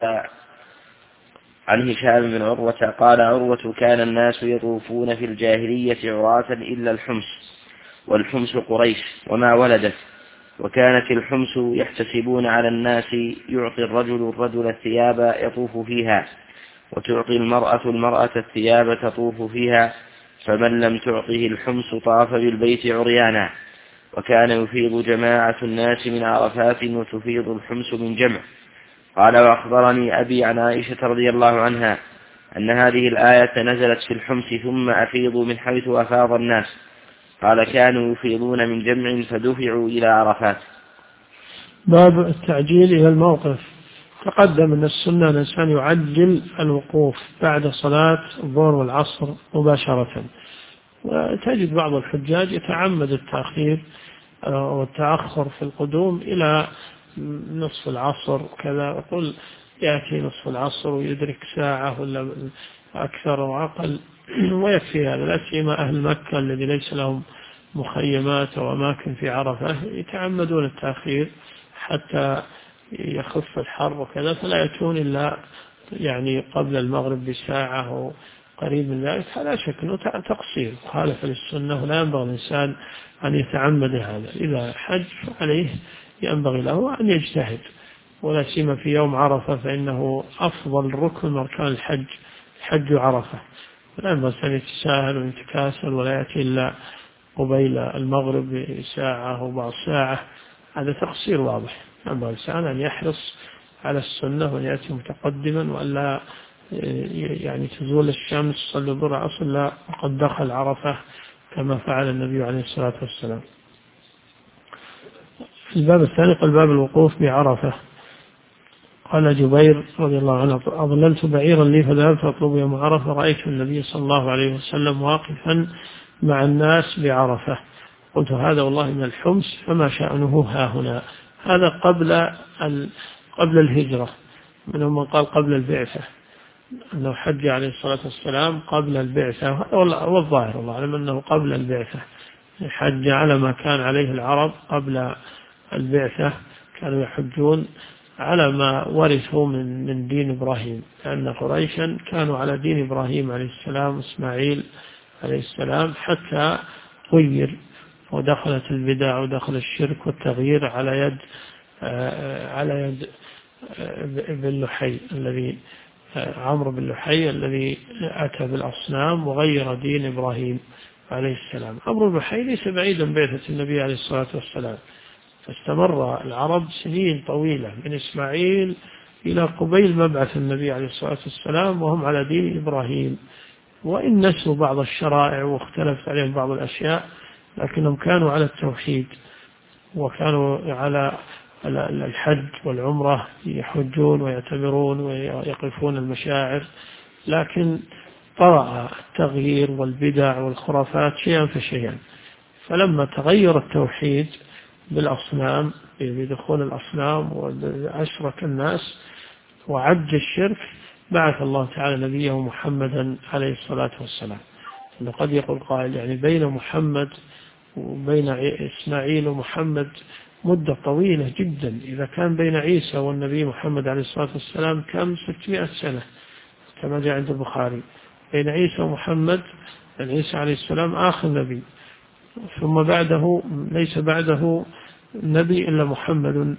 عن هشام بن عروة قال عروة كان الناس يطوفون في الجاهلية عراة إلا الحمص، والحمص قريش وما ولدت، وكانت الحمص يحتسبون على الناس يعطي الرجل الثياب يطوف فيها، وتعطي المرأة الثياب تطوف فيها، فمن لم تعطه الحمص طاف بالبيت عريانا. وكان يفيض جماعة الناس من عرفات وتفيض الحمص من جمع. قال وأخبرني أبي عن عائشة رضي الله عنها أن هذه الآية نزلت في الحمص ثم أفيضوا من حيث أفاض الناس. قال كانوا يفيضون من جمع فدفعوا إلى عرفات. باب التعجيل إلى الموقف. تقدم أن السنة الإنسان يعجل الوقوف بعد صلاة الظهر والعصر مباشرة، وتجد بعض الحجاج يتعمد التأخير والتأخر في القدوم إلى نصف العصر كذا، يقول يأتي نصف العصر ويدرك ساعة ولا أكثر وأقل ويكفي هذا. لا سيما أهل مكة الذي ليس لهم مخيمات وأماكن في عرفة يتعمدون التأخير حتى يخف الحر وكذا، فلا يأتون إلا يعني قبل المغرب بساعة أو قريب من ذلك. هذا شك أنه تقصير خالف للسنة، ولا ينبغي الإنسان أن يتعمد هذا. إذا حج عليه ينبغي له أن يجتهد، ولا سيما في يوم عرفة فإنه أفضل ركن من أركان الحج، حج عرفة. لا ينبغي أن يتساهل ويتكاسل ولا يأتي إلا قبيل المغرب بساعة أو بعض ساعة. هذا تقصير واضح. ينبغي الإنسان أن يحرص على السنة وأن يأتي متقدما، وألا يعني تزول الشمس صلى الظهر عصر لا وقد دخل عرفة كما فعل النبي عليه الصلاة والسلام. الباب الثاني قال باب الوقوف بعرفة. قال جبير رضي الله عنه أضللت بعيرا لي فذهبت أطلب يوم عرفة، رأيت النبي صلى الله عليه وسلم واقفا مع الناس بعرفة، قلت هذا والله من الحمص فما شأنه ها هنا. هذا قبل الهجرة، منهم من قال قبل البعثة أنه حج عليه الصلاة والسلام قبل البعثة، والظاهر الله أعلم أنه قبل البعثة، حج على ما كان عليه العرب قبل البعثة، كانوا يحجون على ما ورثوا من دين إبراهيم، لأن قريشا كانوا على دين إبراهيم عليه السلام إسماعيل عليه السلام، حتى غير ودخلت البدع ودخل الشرك والتغيير على يد بن لحي الذي عمرو بن لحي الذي أتى بالأصنام وغير دين إبراهيم عليه السلام. عمرو بن لحي ليس بعيدا بعثة النبي عليه الصلاة والسلام، فاستمر العرب سنين طويلة من إسماعيل إلى قبيل مبعث النبي عليه الصلاة والسلام وهم على دين إبراهيم، وإن نسوا بعض الشرائع واختلفت عليهم بعض الأشياء، لكنهم كانوا على التوحيد وكانوا على الحج والعمرة، يحجون ويعتمرون ويقفون المشاعر، لكن طرأ التغيير والبدع والخرافات شيئا فشيئا. فلما تغير التوحيد بالأصنام بدخول الأصنام وأشرك الناس وعج الشرك، بعث الله تعالى نبيه محمدا عليه الصلاة والسلام. قد يقول قائل يعني بين محمد وبين إسماعيل ومحمد مدة طويلة جدا، إذا كان بين عيسى والنبي محمد عليه الصلاة والسلام كم 600 سنة كما جاء عند البخاري، بين عيسى ومحمد، عيسى عليه السلام آخر نبي، ثم بعده ليس بعده نبي إلا محمد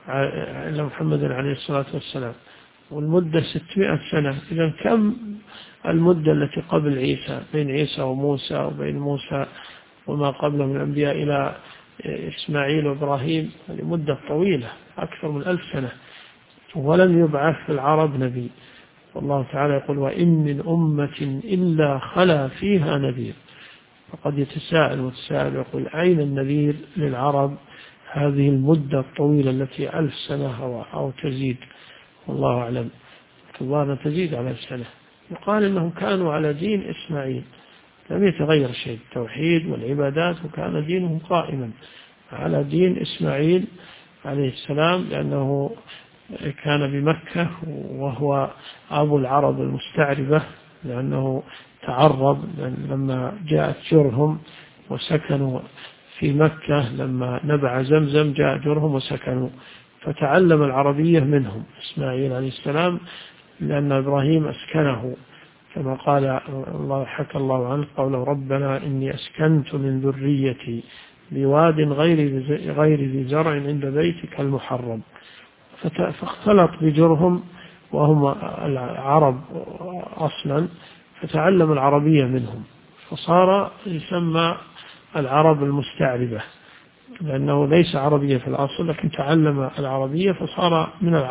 عليه الصلاة والسلام، والمدة 600 سنة. إذا كم المدة التي قبل عيسى بين عيسى وموسى وبين موسى وما قبله من الأنبياء إلى إسماعيل وإبراهيم؟ هذه مدة طويلة أكثر من 1000 سنة، ولم يبعث في العرب نبي. والله تعالى يقول وإن من أمة إلا خلا فيها نذير. فقد يتساءل وتساءل يقول أين النذير للعرب هذه المدة الطويلة التي 1000 سنة أو تزيد؟ والله أعلم، الله تزيد على 1000 سنة. يقال إنهم كانوا على دين إسماعيل، لم يتغير شيء، التوحيد والعبادات، وكان دينهم قائما على دين إسماعيل عليه السلام، لأنه كان بمكة وهو أبو العرب المستعربة، لأنه تعرب لما جاءت جرهم وسكنوا في مكة، لما نبع زمزم جاء جرهم وسكنوا، فتعلم العربية منهم إسماعيل عليه السلام، لأن إبراهيم أسكنه كما قال الله، حكى الله عنه قوله ربنا إني أسكنت من ذريتي بواد غير ذي زرع عند بيتك المحرم. فاختلط بجرهم وهم العرب أصلا، فتعلم العربية منهم، فصار يسمى العرب المستعربة، لأنه ليس عربية في الأصل لكن تعلم العربية فصار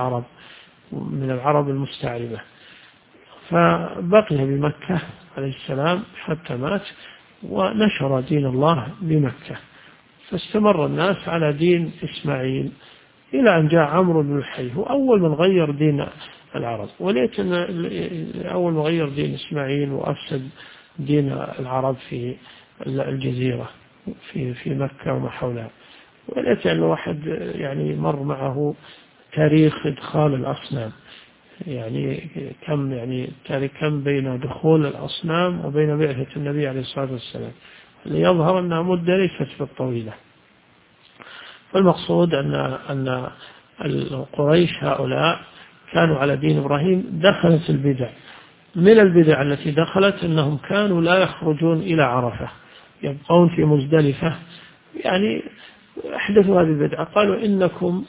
من العرب المستعربة. فبقي بمكة عليه السلام حتى مات، ونشر دين الله بمكة، فاستمر الناس على دين إسماعيل إلى أن جاء عمرو بن لحي، هو أول من غير دين العرب، وليت أول من غير دين إسماعيل وأفسد دين العرب في الجزيرة في مكة وما حولها. وليت أن واحد يعني مر معه تاريخ إدخال الأصنام، يعني كم بين دخول الأصنام وبين بعثة النبي عليه الصلاة والسلام، ليظهر أنها مدة ليست بالطويلة. فالمقصود أن القريش هؤلاء كانوا على دين إبراهيم. دخلت البدع، من البدع التي دخلت أنهم كانوا لا يخرجون إلى عرفة، يبقون في مزدلفة. يعني أحدثوا هذه البدعة، قالوا إنكم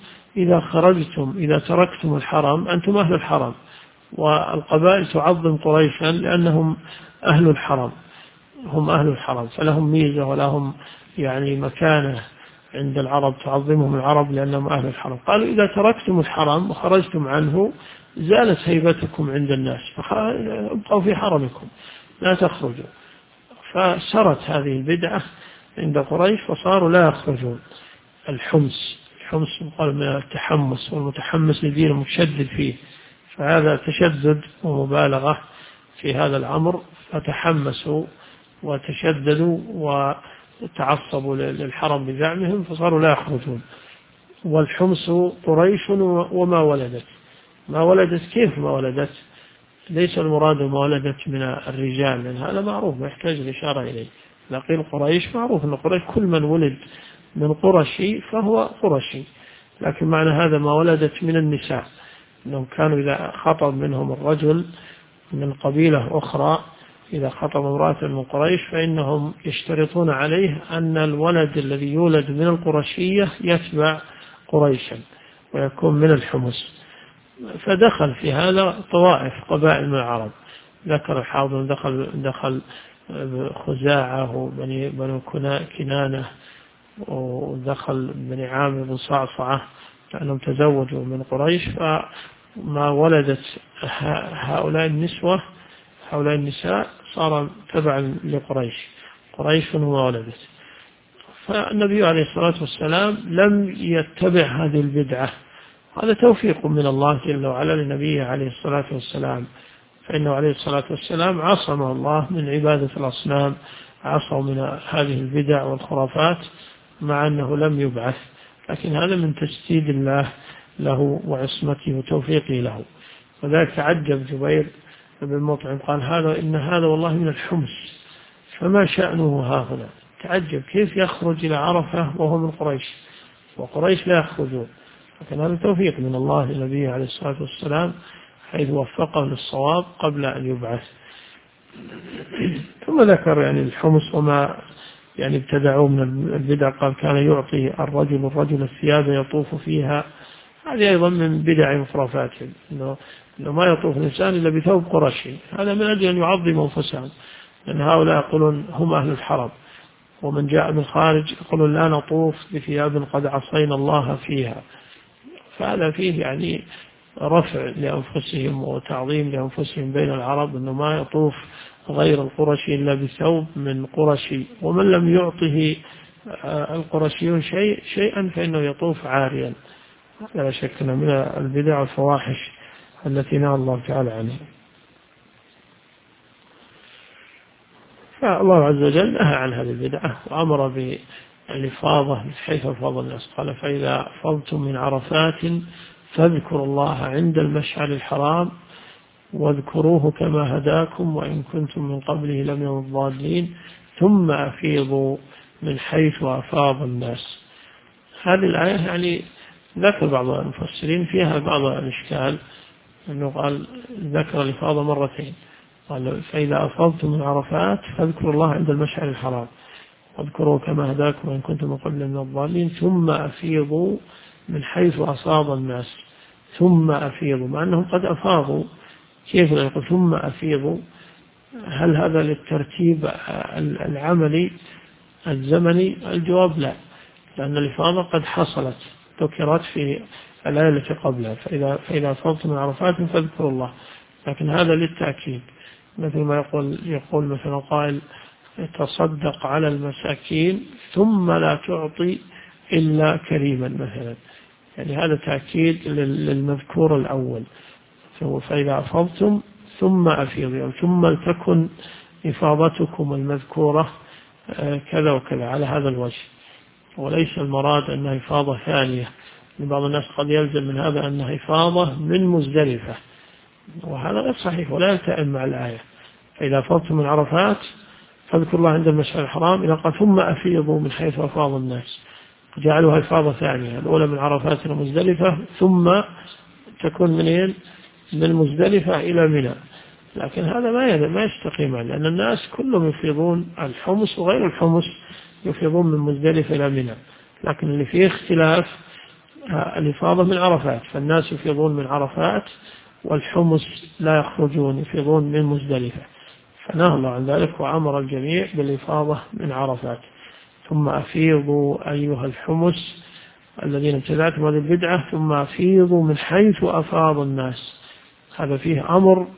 إذا تركتم الحرم أنتم أهل الحرم، والقبائل تعظم قريشا لأنهم أهل الحرم، هم أهل الحرم، فلهم ميزة ولهم يعني مكانة عند العرب، تعظمهم العرب لأنهم أهل الحرم. قالوا إذا تركتم الحرم وخرجتم عنه زالت هيبتكم عند الناس، فابقوا في حرمكم لا تخرجوا. فسرت هذه البدعة عند قريش فصاروا لا يخرجون. الحمص قال من التحمس، والمتحمس لدين مشدد فيه، فهذا تشدد ومبالغة في هذا الأمر، فتحمسوا وتشددوا وتعصبوا للحرم بزعمهم فصاروا لا يخرجون. والحمص قريش وما ولدت. ما ولدت كيف ما ولدت؟ ليس المراد ما ولدت من الرجال، لأن هذا معروف ما يحتاج الإشارة إليه. لقيل قريش معروف أن قريش كل من ولد من قرشي فهو قرشي، لكن معنى هذا ما ولدت من النساء، أنهم كانوا إذا خطب منهم الرجل من قبيلة أخرى، إذا خطب امرأة من قريش فإنهم يشترطون عليه أن الولد الذي يولد من القرشية يتبع قريشا ويكون من الحمص. فدخل في هذا طوائف قبائل من العرب، ذكر الحافظ دخل خزاعة وبني كنانة، ودخل بني عامر بن صعصعة لأنهم تزوجوا من قريش، فما ولدت هؤلاء النساء صار تبعا قريش وما ولدت. فالنبي عليه الصلاة والسلام لم يتبع هذه البدعة، هذا توفيق من الله جل وعلا لنبيه عليه الصلاة والسلام، فإنه عليه الصلاة والسلام عصمه الله من عبادة الأصنام، عصمه من هذه البدع والخرافات مع أنه لم يبعث، لكن هذا من تجسيد الله له وعصمته وتوفيقه له. وذلك تعجب جبير بن مطعم قال إن هذا والله من الحمص، فما شأنه ها هنا؟ تعجب كيف يخرج إلى عرفة وهو من قريش، وقريش لا يخرجون. لكن هذا توفيق من الله لنبيه عليه الصلاة والسلام حيث وفقه للصواب قبل أن يبعث. ثم ذكر الحمص وما ابتدعوه من البدع، قال كان يعطي الرجل الثياب يطوف فيها، هذه أيضا من بدع وخرافاتهم، إنه ما يطوف الإنسان إلا بثوب قرشي، هذا من أجل أن يعظم أنفسهم، لأن هؤلاء يقولون هم أهل الحرم، ومن جاء من خارج يقولون لا نطوف بثياب قد عصينا الله فيها. فهذا فيه رفع لأنفسهم وتعظيم لأنفسهم بين العرب، أنه ما يطوف غير القرشي إلا بثوب من قرشي، ومن لم يعطه القرشيون شيئا فإنه يطوف عاريا. هذا لا شك من البدع والفواحش التي نهى الله تعالى عنها. فالله عز وجل نهى عن هذه البدعة وأمر بالإفاضة حيث أفاض الناس، قال فإذا أفضتم من عرفات فاذكروا الله عند المشعر الحرام واذكروه كما هداكم وإن كنتم من قبله لمن الضالين ثم أفيضوا من حيث أفاض الناس. هذه الآية ذكر بعض المفسرين فيها بعض الإشكال، أنه قال ذكر الإفاضة مرتين، قال فإذا أفضتم من عرفات فاذكروا الله عند المشعر الحرام واذكروا كما هداكم وإن كنتم من قبل من الضالين ثم أفيضوا من حيث أصاب الناس. ثم أفيضوا مع أنهم قد أفاضوا، كيف نقول ثم أفيضوا؟ هل هذا للترتيب العملي الزمني؟ الجواب لا، لأن الإفاضة قد حصلت ذكرت في الآية التي قبلها فإذا أفضتم من عرفات فاذكروا الله، لكن هذا للتأكيد، مثل ما يقول مثلا قائل تصدق على المساكين ثم لا تعطي إلا كريما مثلا، يعني هذا تأكيد للمذكور الأول. فإذا أفضتم ثم أفيضوا، ثم لتكن إفاضتكم المذكورة كذا وكذا على هذا الوجه، وليس المراد أنها إفاضة ثانية. بعض الناس قد يلزم من هذا أنها إفاضة من مزدلفة، وهذا غير صحيح ولا يلتئم مع الآية. فإذا أفضتم من عرفات فاذكروا الله عند المشعر الحرام، إذا قال ثم أفيضوا من حيث أفاض الناس جعلوها إفاضة ثانية، الأولى من عرفات إلى مزدلفة ثم تكون منين؟ من مزدلفة إلى منى، لكن هذا ما يستقيم، لأن الناس كلهم يفيضون الحمص وغير الحمص يفيضون من مزدلفة إلى منى، لكن اللي فيه اختلاف الإفاضة من عرفات، فالناس يفيضون من عرفات والحمص لا يخرجون يفيضون من مزدلفة، فنهى الله عن ذلك وأمر الجميع بالإفاضة من عرفات. ثم أفيضوا أيها الحمص الذين ابتدعتم هذه البدعة ثم أفيضوا من حيث أفاض الناس، هذا فيه أمر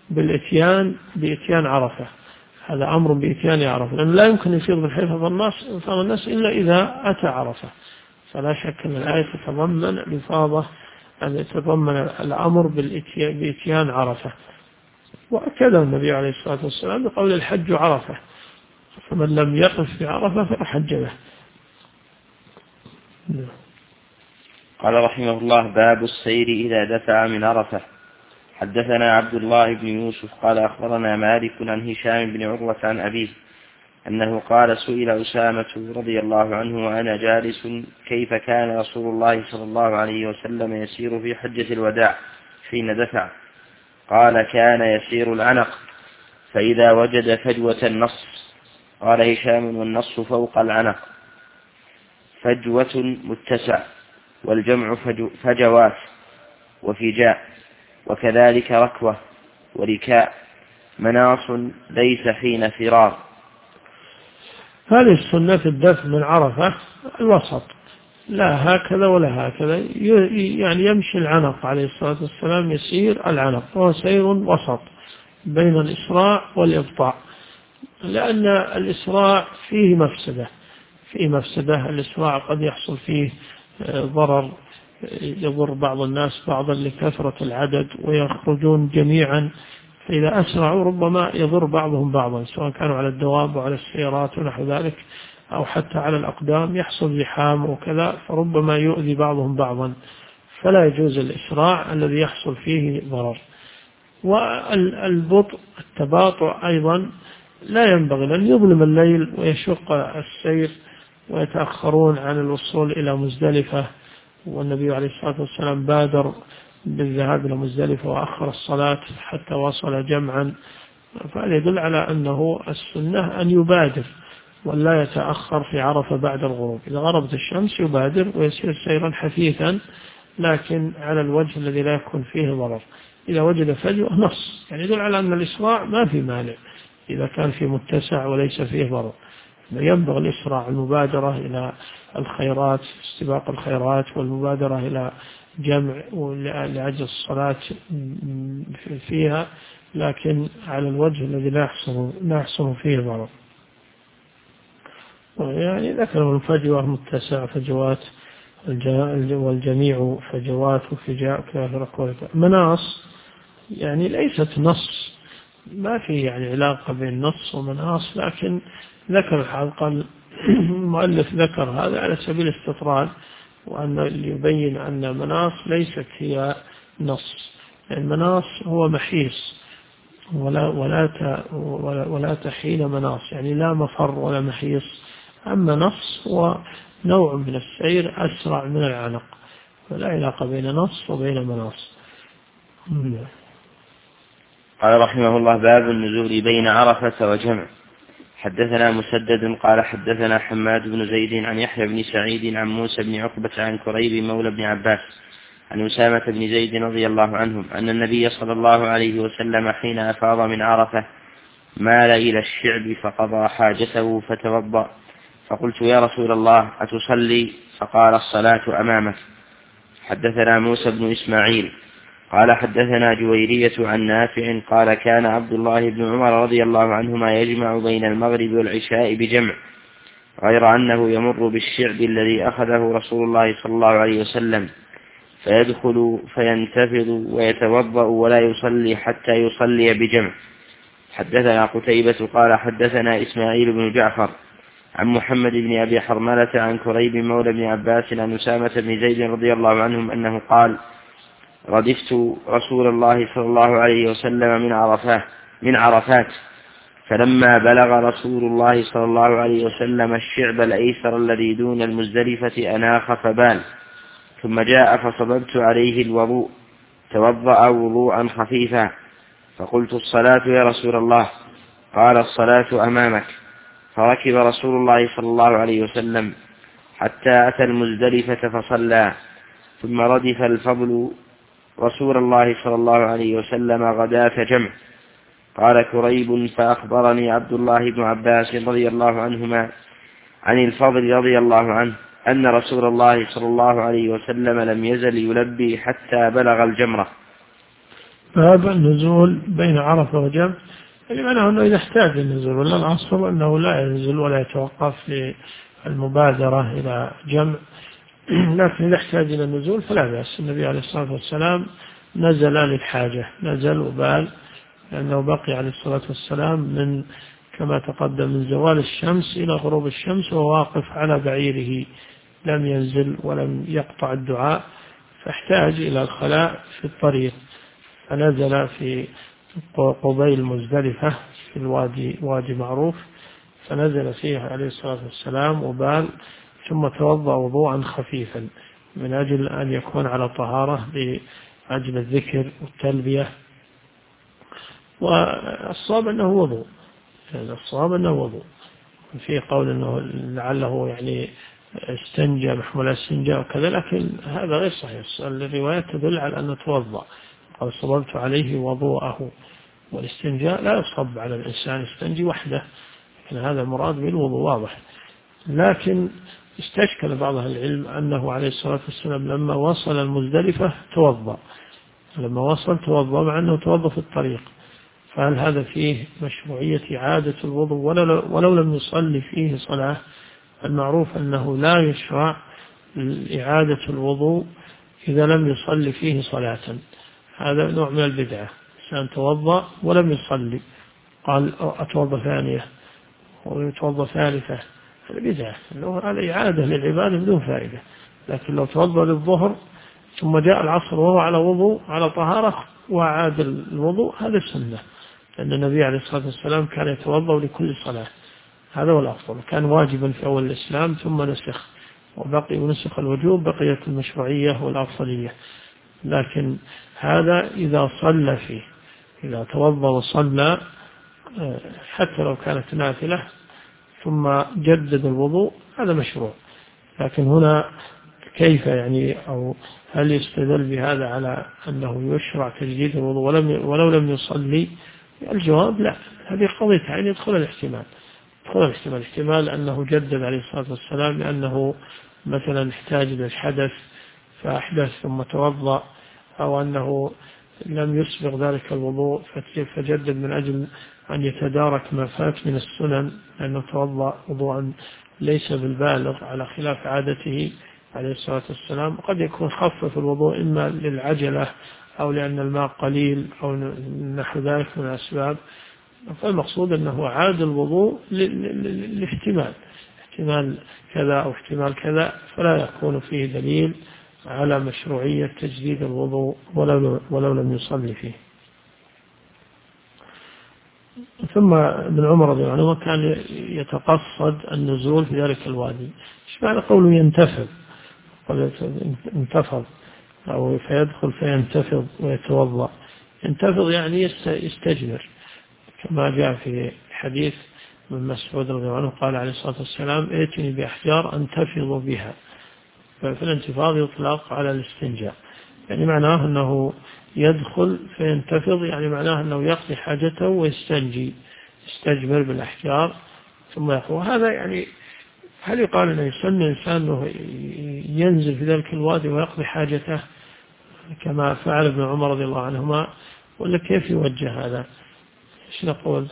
بإتيان عرفة، هذا أمر بإتيان عرفة، لأنه لا يمكن يفيض من حيث أفاض الناس إلا إذا أتى عرفة، فلا شك أن الآية تتضمن الإفاضة أن يتضمن الأمر بإتيان عرفة. وأكد النبي عليه الصلاة والسلام بقول الحج عرفة، فمن لم يقف في عرفة فلا حج له. قال رحمه الله: باب السير إذا دفع من عرفة. حدثنا عبد الله بن يوسف قال أخبرنا مالك عن هشام بن عروة عن أبيه أنه قال: سئل أسامة رضي الله عنه وأنا جالس كيف كان رسول الله صلى الله عليه وسلم يسير في حجة الوداع حين دفع؟ قال: كان يسير العنق فإذا وجد فجوة النص. قال هشام: والنص فوق العنق، فجوة متسع، والجمع فجوات وفجاء، وكذلك ركوة وركاء، مناص ليس حين فرار. هذه السنة في الدفع من عرفة الوسط، لا هكذا ولا هكذا، يعني يمشي العنق عليه الصلاة والسلام يسير العنق، وهو سير وسط بين الإسراع والإبطاء، لأن الإسراع فيه مفسدة، الإسراع قد يحصل فيه ضرر يضر بعض الناس بعضا لكثرة العدد ويخرجون جميعا، فإذا أسرعوا ربما يضر بعضهم بعضا، سواء كانوا على الدواب وعلى السيارات ونحو ذلك أو حتى على الأقدام يحصل زحام وكذا، فربما يؤذي بعضهم بعضا، فلا يجوز الإسراع الذي يحصل فيه ضرر. والبطء التباطؤ أيضا لا ينبغي، لأن يظلم الليل ويشق السير ويتأخرون عن الوصول إلى مزدلفة، والنبي عليه الصلاة والسلام بادر بالذهاب إلى مزدلفة وأخر الصلاة حتى وصل جمعا، فهذا يدل على أنه السنة أن يبادر ولا يتأخر في عرفة بعد الغروب، إذا غربت الشمس يبادر ويسير سيرا حثيثا لكن على الوجه الذي لا يكون فيه ضرر. إذا وجد فجوة نص، يعني يدل على أن الإسراع ما في مانع إذا كان في متسع وليس فيه ضرر، ينبغي الإسراع، المبادرة إلى الخيرات، استباق الخيرات، والمبادرة إلى جمع لأجل الصلاة فيها، لكن على الوجه الذي لا يحصل فيه ضرر. يعني ذكر الفجوة متسع فجوات، والجميع فجوات وفجاء كافر. مناص يعني ليست نص، ما في يعني علاقة بين نص ومناص، لكن ذكر الحلقة المؤلف ذكر هذا على سبيل الاستطراد، وأن يبين أن مناص ليست هي نص، المناص هو محيص ولا تحيل مناص، يعني لا مفر ولا محيص. أما نص هو نوع من السير أسرع من العنق، فلا علاقة بين نص وبين مناص. قال رحمه الله: باب النزول بين عرفة وجمع. حدثنا مسدد قال حدثنا حماد بن زيد عن يحيى بن سعيد عن موسى بن عقبة عن كريب مولى بن عباس عن أسامة بن زيد رضي الله عنهم أن النبي صلى الله عليه وسلم حين أفاض من عرفة مال إلى الشعب فقضى حاجته فتوضأ، فقلت: يا رسول الله أتصلي؟ فقال: الصلاة أمامك. حدثنا موسى بن إسماعيل قال حدثنا جويرية عن نافع قال: كان عبد الله بن عمر رضي الله عنهما يجمع بين المغرب والعشاء بجمع، غير أنه يمر بالشعب الذي أخذه رسول الله صلى الله عليه وسلم فيدخل فينتفض ويتوضأ ولا يصلي حتى يصلي بجمع. حدثنا قتيبة قال حدثنا إسماعيل بن جعفر عن محمد بن أبي حرملة عن كريب مولى بن عباس عن أسامة بن زيد رضي الله عنهم أنه قال: ردفت رسول الله صلى الله عليه وسلم من عرفات، فلما بلغ رسول الله صلى الله عليه وسلم الشعب الأيسر الذي دون المزدلفة أناخ فبال، ثم جاء فصببت عليه الوضوء، توضأ وضوءا خفيفا، فقلت: الصلاة يا رسول الله؟ قال: الصلاة أمامك. فركب رسول الله صلى الله عليه وسلم حتى أتى المزدلفة فصلى، ثم ردف الفضل رسول الله صلى الله عليه وسلم غداة جمع. قال كريب: فأخبرني عبد الله بن عباس رضي الله عنهما عن الفضل رضي الله عنه أن رسول الله صلى الله عليه وسلم لم يزل يلبي حتى بلغ الجمرة. باب النزول بين عرفة وجمع، يعني معناه أنه إذا احتاج النزول، ولا الأصل أنه لا ينزل ولا يتوقف للمبادرة إلى جمع، لكن إذا احتاج إلى النزول فلا بأس. النبي عليه الصلاة والسلام نزل للحاجة، نزل وبال، لأنه بقي عليه الصلاة والسلام من كما تقدم من زوال الشمس إلى غروب الشمس وهو واقف على بعيره، لم ينزل ولم يقطع الدعاء، فاحتاج إلى الخلاء في الطريق، فنزل في قبيل مزدلفة في وادي معروف، فنزل فيه عليه الصلاة والسلام وبال، ثم توضأ وضوءا خفيفا من أجل أن يكون على طهارة لأجل الذكر والتلبية. والصواب أنه وضوء، يعني الصواب أنه وضوء. في قول أنه لعله يعني استنجى محمول استنجاء وكذا، لكن هذا غير صحيح. الروايات تدل على أنه توضأ، قال: صببت عليه وضوءه. والاستنجاء لا يصب على الإنسان يستنجي وحده، لكن هذا مراد بالوضوء واضح. لكن استشكل بعض أهل العلم أنه عليه الصلاة والسلام لما وصل المزدلفة توضأ، لما وصل توضأ مع أنه توضأ في الطريق، فهل هذا فيه مشروعية إعادة الوضوء ولو لم يصلي فيه صلاة؟ المعروف أنه لا يشرع إعادة الوضوء إذا لم يصلي فيه صلاة، هذا نوع من البدعة. إنسان توضأ ولم يصلي، قال: أتوضأ ثانية ويتوضأ ثالثة، هذا بدعة، هذا إعادة للعبادة بدون فائدة. لكن لو توضأ للظهر ثم جاء العصر وهو على وضوء على طهارة وعاد الوضوء، هذا السنة، لأن النبي عليه الصلاة والسلام كان يتوضأ لكل صلاة، هذا هو الأفضل. كان واجبا في أول الإسلام ثم نسخ وبقي، ونسخ الوجوب، بقيت المشروعية والأفضلية. لكن هذا إذا صلى فيه، إذا توضأ وصلى حتى لو كانت نافلة ثم جدد الوضوء، هذا مشروع. لكن هنا كيف يعني، أو هل يستدل بهذا على أنه يشرع تجديد الوضوء ولو لم يصلي؟ الجواب لا، هذه قضية يعني يدخل الاحتمال أنه جدد عليه الصلاة والسلام لأنه مثلا احتاج إلى الحدث فأحدث ثم توضأ، أو أنه لم يسبق ذلك الوضوء فجدد من أجل أن يتدارك ما فات من السنن، لأنه توضأ وضوءا ليس بالبالغ على خلاف عادته عليه الصلاة والسلام. قد يكون خفف الوضوء إما للعجلة أو لأن الماء قليل أو نحو ذلك من الأسباب، فالمقصود أنه عاد الوضوء لاحتمال كذا أو احتمال كذا، فلا يكون فيه دليل على مشروعية تجديد الوضوء ولو لم يصلي فيه. ثم ابن عمر رضي الله عنه كان يتقصد النزول في ذلك الوادي. ايش معنى قوله ينتفض؟ انتفض أو فيدخل فينتفض ويتوضأ. ينتفض يعني يستجمر، كما جاء في حديث من مسعود رضي الله عنه قال عليه الصلاة والسلام: ائتني بأحجار أنتفض بها. فالانتفاض يطلق على الاستنجاء، يعني معناه أنه يدخل فينتفض، يعني معناه أنه يقضي حاجته ويستنجي، يستجمر بالأحجار ثم يخرج. هذا يعني هل يقال أنه يسن الإنسان أنه ينزل في ذلك الوادي ويقضي حاجته كما فعل ابن عمر رضي الله عنهما، ولا كيف يوجه هذا؟ ايش نقول؟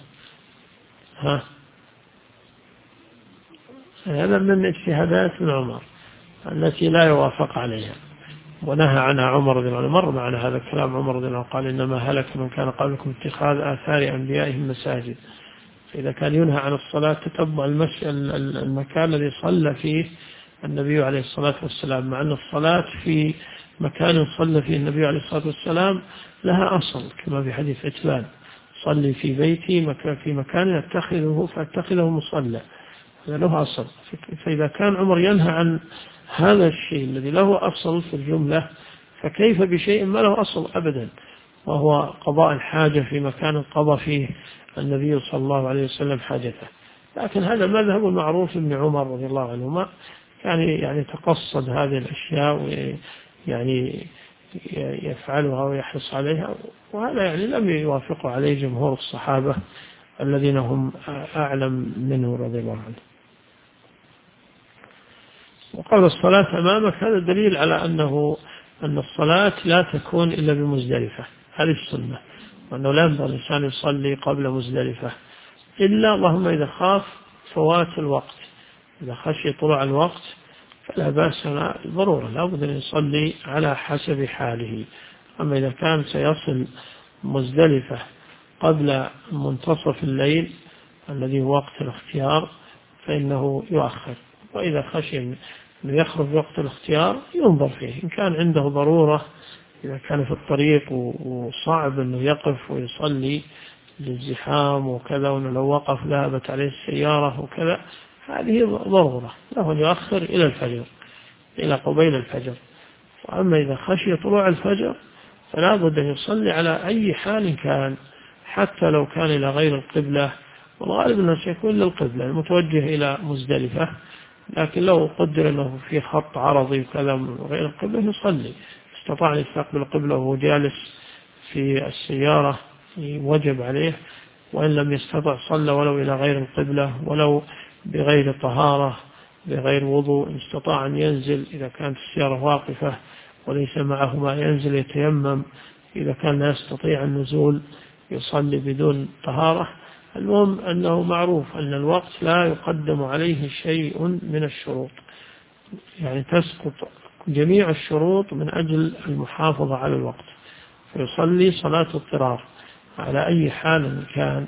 هذا من اجتهادات ابن عمر التي لا يوافق عليها، ونهى عنها عمر رضي الله عنه. مر معنا هذا الكلام. عمر رضي الله عنه قال: إنما هلك من كان قبلكم اتخاذ آثار أنبيائهم مساجد. فإذا كان ينهى عن الصلاة تتبع المكان الذي صلى فيه النبي عليه الصلاة والسلام، مع أن الصلاة في مكان صلى فيه النبي عليه الصلاة والسلام لها أصل، كما في حديث عتبان: صلي في بيتي في مكان فاتخذه مصلى. هذا له أصل. فإذا كان عمر ينهى عن هذا الشيء الذي له أصل في الجملة، فكيف بشيء ما له أصل أبدا، وهو قضاء الحاجة في مكان قضى فيه النبي صلى الله عليه وسلم حاجته. لكن هذا مذهب معروف ابن عمر رضي الله عنهما، كان يعني يتقصد هذه الأشياء ويعني يفعلها ويحرص عليها، وهذا يعني لم يوافق عليه جمهور الصحابة الذين هم أعلم منه رضي الله عنه. وقول الصلاة أمامك هذا دليل على أن الصلاة لا تكون إلا بمزدلفة، هذه السنة، وأنه لا ينبغي الإنسان يصلي قبل مزدلفة إلا اللهم إذا خاف فوات الوقت، إذا خشي طلوع الوقت فلا بأس، ضرورة لا بد أن يصلي على حسب حاله. أما إذا كان سيصل مزدلفة قبل منتصف الليل الذي هو وقت الاختيار فإنه يؤخر، وإذا خشي أن يخرج وقت الاختيار ينظر فيه، إن كان عنده ضرورة، إذا كان في الطريق وصعب أنه يقف ويصلي للزحام وكذا، وأنه لو وقف ذهبت عليه السيارة وكذا، هذه ضرورة له أن يؤخر إلى الفجر، إلى قبيل الفجر. وأما إذا خشي طلوع الفجر فلا بد أن يصلي على أي حال كان، حتى لو كان إلى غير القبلة، والغالب أنه سيكون للقبلة المتوجه إلى مزدلفة، لكن لو قدر أنه في خط عرضي وكذا من غير القبلة يصلي. استطاع أن يستقبل القبلة وهو جالس في السيارة وجب عليه، وإن لم يستطع صلى ولو إلى غير القبلة، ولو بغير طهارة بغير وضوء. إن استطاع أن ينزل إذا كانت السيارة واقفة وليس معه ما ينزل يتيمم، إذا كان لا يستطيع النزول يصلي بدون طهارة. المهم أنه معروف أن الوقت لا يقدم عليه شيء من الشروط، يعني تسقط جميع الشروط من أجل المحافظة على الوقت، فيصلي صلاة اضطرار على أي حال كان.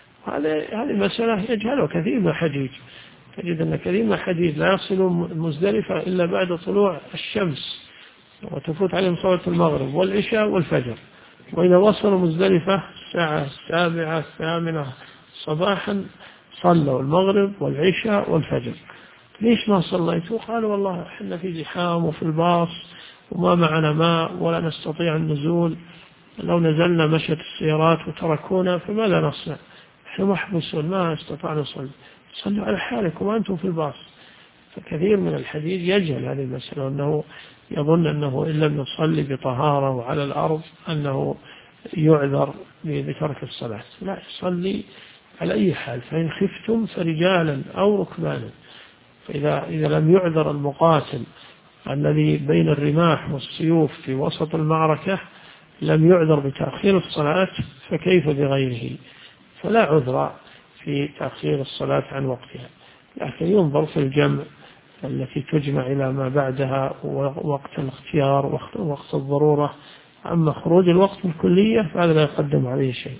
هذه مسألة يجهلها كثير من الحجيج، تجد أن كثير من الحجيج لا يصلون مزدلفة إلا بعد طلوع الشمس، وتفوت عليهم صلاة المغرب والعشاء والفجر، وإذا وصلوا مزدلفة الساعة 7 8 صباحا صلوا المغرب والعشاء والفجر. ليش ما صليتوا؟ قالوا والله احنا في زحام وفي الباص وما معنا ماء ولا نستطيع النزول، لو نزلنا مشت السيارات وتركونا فماذا نصنع؟ احنا محبوسون ما استطعنا نصلي. صلوا على حالكم وأنتم في الباص. فكثير من الحديث يجهل هذه المسألة، أنه يظن أنه إن لم يصلي بطهارة وعلى الأرض أنه يعذر بترك الصلاة. لا، يصلي على أي حال، فإن خفتم فرجالا أو ركبانا. فإذا لم يعذر المقاتل الذي بين الرماح والسيوف في وسط المعركة، لم يعذر بتأخير الصلاة، فكيف بغيره؟ فلا عذر في تأخير الصلاة عن وقتها، لكن ينظر في الجمع التي تجمع إلى ما بعدها وقت الاختيار وقت الضرورة. أما خروج الوقت الكلية فهذا لا يقدم عليه شيء.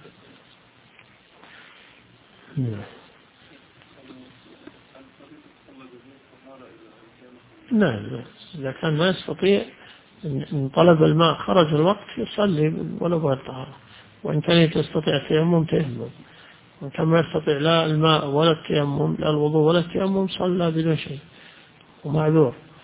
نعم، إذا كان ما يستطيع إن طلب الماء خرج الوقت يصلي ولو بغير طهارة، وإن كان يستطيع تيمم تيمم، وإن كان ما يستطيع لا الماء ولا التيمم، لا الوضوء ولا التيمم، صلى بدون شيء ومعذور.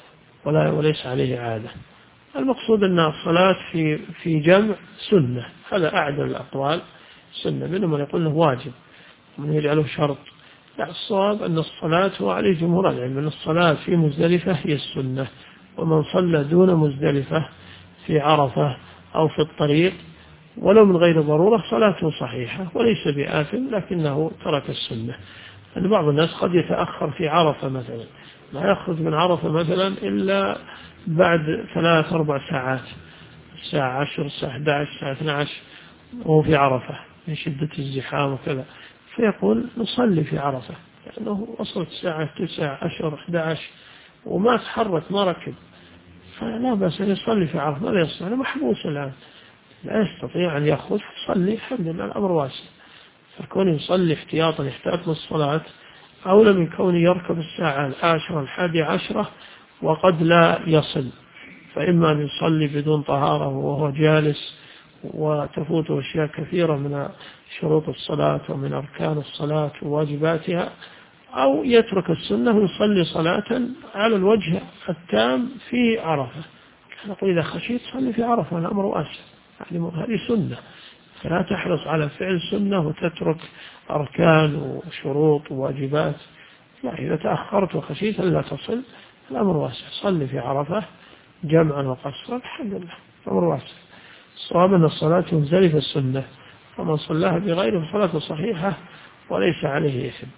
وليس عليه عادة. المقصود أن الصلاة في جمع سنة، هذا أعدل الأقوال، سنة. منهم من يقول له واجب ومن يجعله شرط. لا، الصواب أن الصلاة، هو عليه جمهور العلم، أن الصلاة في مزدلفة هي السنة، ومن صلى دون مزدلفة في عرفة أو في الطريق ولو من غير ضرورة صلاته صحيحة وليس بآثم، لكنه ترك السنة. أن بعض الناس قد يتأخر في عرفة مثلا، لا يخرج من عرفة مثلا إلا بعد 3-4 ساعات، الساعة 10، الساعة 11، الساعة 12 وهو في عرفة من شدة الزحام وكذا، فيقول نصلي في عرفة، لأنه وصلت الساعة 9، 10، 11 وما تحرك ما ركب، فلا بأس أن يصلي في عرفة. ماذا يصنع؟ أنا محبوس الآن، لا يستطيع أن يخرج، يصلي، الحمد لله الأمر واسع. فكون يصلي احتياطا يحتاط للصلاة أولى من كون يركب الساعة 10، 11 وقد لا يصل، فإما أن يصلي بدون طهارة وهو جالس وتفوته أشياء كثيرة من شروط الصلاة ومن أركان الصلاة وواجباتها، أو يترك السنة ويصلي صلاة على الوجه التام في عرفة. نقول إذا خشيت صلي في عرفة، الأمر واسع، هذه سنة، فلا تحرص على فعل سنة وتترك أركان وشروط وواجبات. لا، إذا تأخرت وخشيت ألا تصل الأمر واسع، صلي في عرفة جمعا وقصرا، الحمد لله الأمر واسع. الصواب أن الصلاة مزدلفة السنة، ومن صلاها بغيره صلاة صحيحة وليس عليه إثم.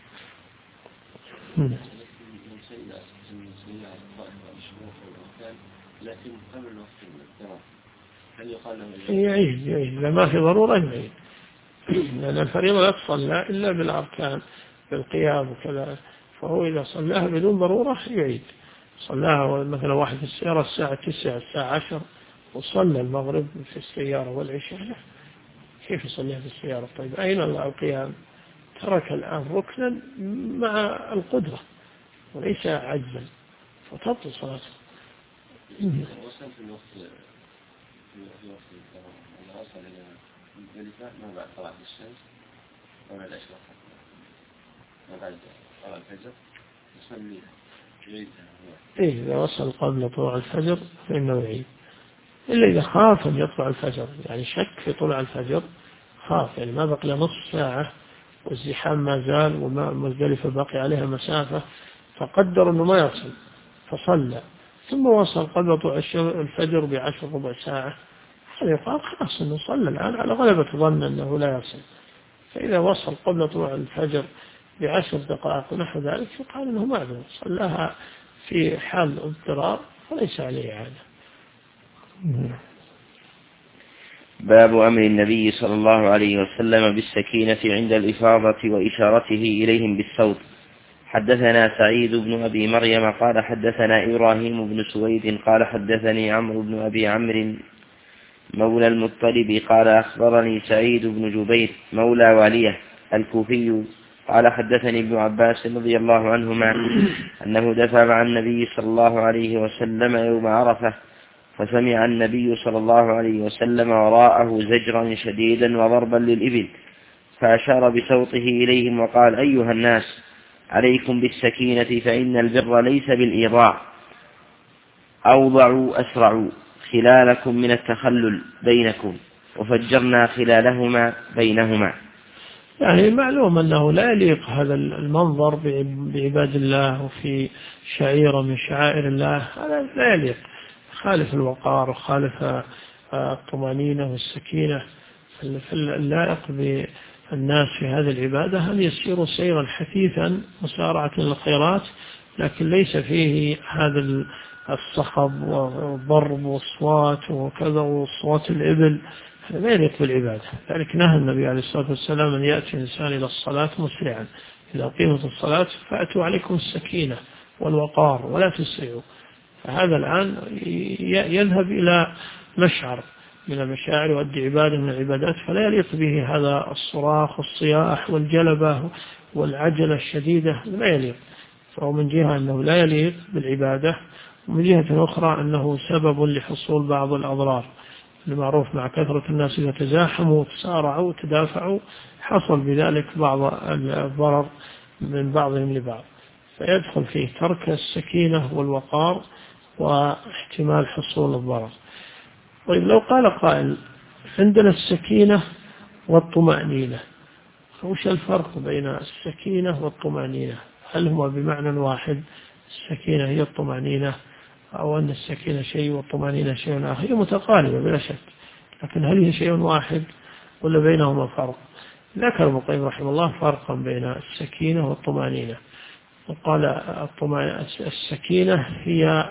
يعيد إذا ما في ضرورة يعيد، لأن الفريضة لا تصلى إلا بالأركان بالقيام وكذا، فهو إذا صلاها بدون ضرورة يعيد. صلاها مثلا واحد في السيارة الساعة 9، الساعة 10 وصلى المغرب في السيارة والعشاء، كيف يصليها في السيارة؟ طيب أين القيام؟ ترك الآن ركنا مع القدرة وليس عجزا، فتبطل صلاته. وصلت في الوقت أنا أصل إلى المزدلفة ما بعد طلعت الشمس ولا الأشرق، ما بعد طلع الفجر يصلي يعيدها. إذا وصل قبل طلوع الفجر فإنه يعيد، إلا إذا خاف أن يطلع الفجر، يعني شك في طلوع الفجر، خاف يعني ما بقي نصف ساعة والزحام ما زال ومزدلفة باقي عليها مسافة، فقدر أنه ما يصل فصلى، ثم وصل قبل طلوع الفجر ب10 ربع ساعة، هذا يقال خلاص أنه صلى الآن على غلبة ظن أنه لا يصل. فإذا وصل قبل طلوع الفجر ب10 دقائق ونحو ذلك يقال أنه معذور، صلاها في حال اضطرار فليس عليه عادة. باب أمر النبي صلى الله عليه وسلم بالسكينة عند الإفاضة وإشارته إليهم بالصوت. حدثنا سعيد بن أبي مريم قال حدثنا إبراهيم بن سويد قال حدثني عمرو بن أبي عمرو مولى المطلب قال أخبرني سعيد بن جبير مولى والية الكوفي قال حدثني ابن عباس رضي الله عنهما أنه دفع مع النبي صلى الله عليه وسلم يوم عرفة، فسمع النبي صلى الله عليه وسلم وراءه زجرا شديدا وضربا للإبل، فأشار بصوته إليهم وقال: أيها الناس، عليكم بالسكينة، فإن البر ليس بالإيضاع، أوضعوا أسرعوا خلالكم من التخلل بينكم، وفجرنا خلالهما بينهما. يعني معلوم أنه لا يليق هذا المنظر بعباد الله وفي شعيرة من شعائر الله، هذا لا يليق، خالف الوقار وخالف الطمأنينة والسكينة. فاللائق بالناس في هذه العبادة أن يسيروا سيرا حثيثا مسارعة للخيرات، لكن ليس فيه هذا الصخب والضرب والصوات وكذا وصوات الإبل، هذا لا يليق بالعبادة. ذلك نهى النبي عليه الصلاة والسلام أن يأتي الإنسان إلى الصلاة مسرعا، إذا قيمت الصلاة فأتوا عليكم السكينة والوقار ولا تسرعوا. فهذا الآن يذهب إلى مشعر من المشاعر ويؤدي عبادة من العبادات، فلا يليق به هذا الصراخ والصياح والجلبة والعجلة الشديدة، لا يليق. فهو من جهة أنه لا يليق بالعبادة، ومن جهة أخرى أنه سبب لحصول بعض الأضرار. المعروف مع كثرة الناس إذا تزاحموا وتسارعوا وتدافعوا حصل بذلك بعض الضرر من بعضهم لبعض، فيدخل فيه ترك السكينة والوقار واحتمال حصول الضرر. طيب لو قال قائل عندنا السكينة والطمأنينة، وش الفرق بين السكينة والطمأنينة؟ هل هما بمعنى واحد؟ السكينة هي الطمأنينة، أو أن السكينة شيء والطمأنينة شيء آخر؟ هي متقاربة بلا شك، لكن هل هي شيء واحد ولا بينهما فرق؟ ذكر ابن القيم رحمه الله فرقا بين السكينة والطمأنينة، وقال السكينة هي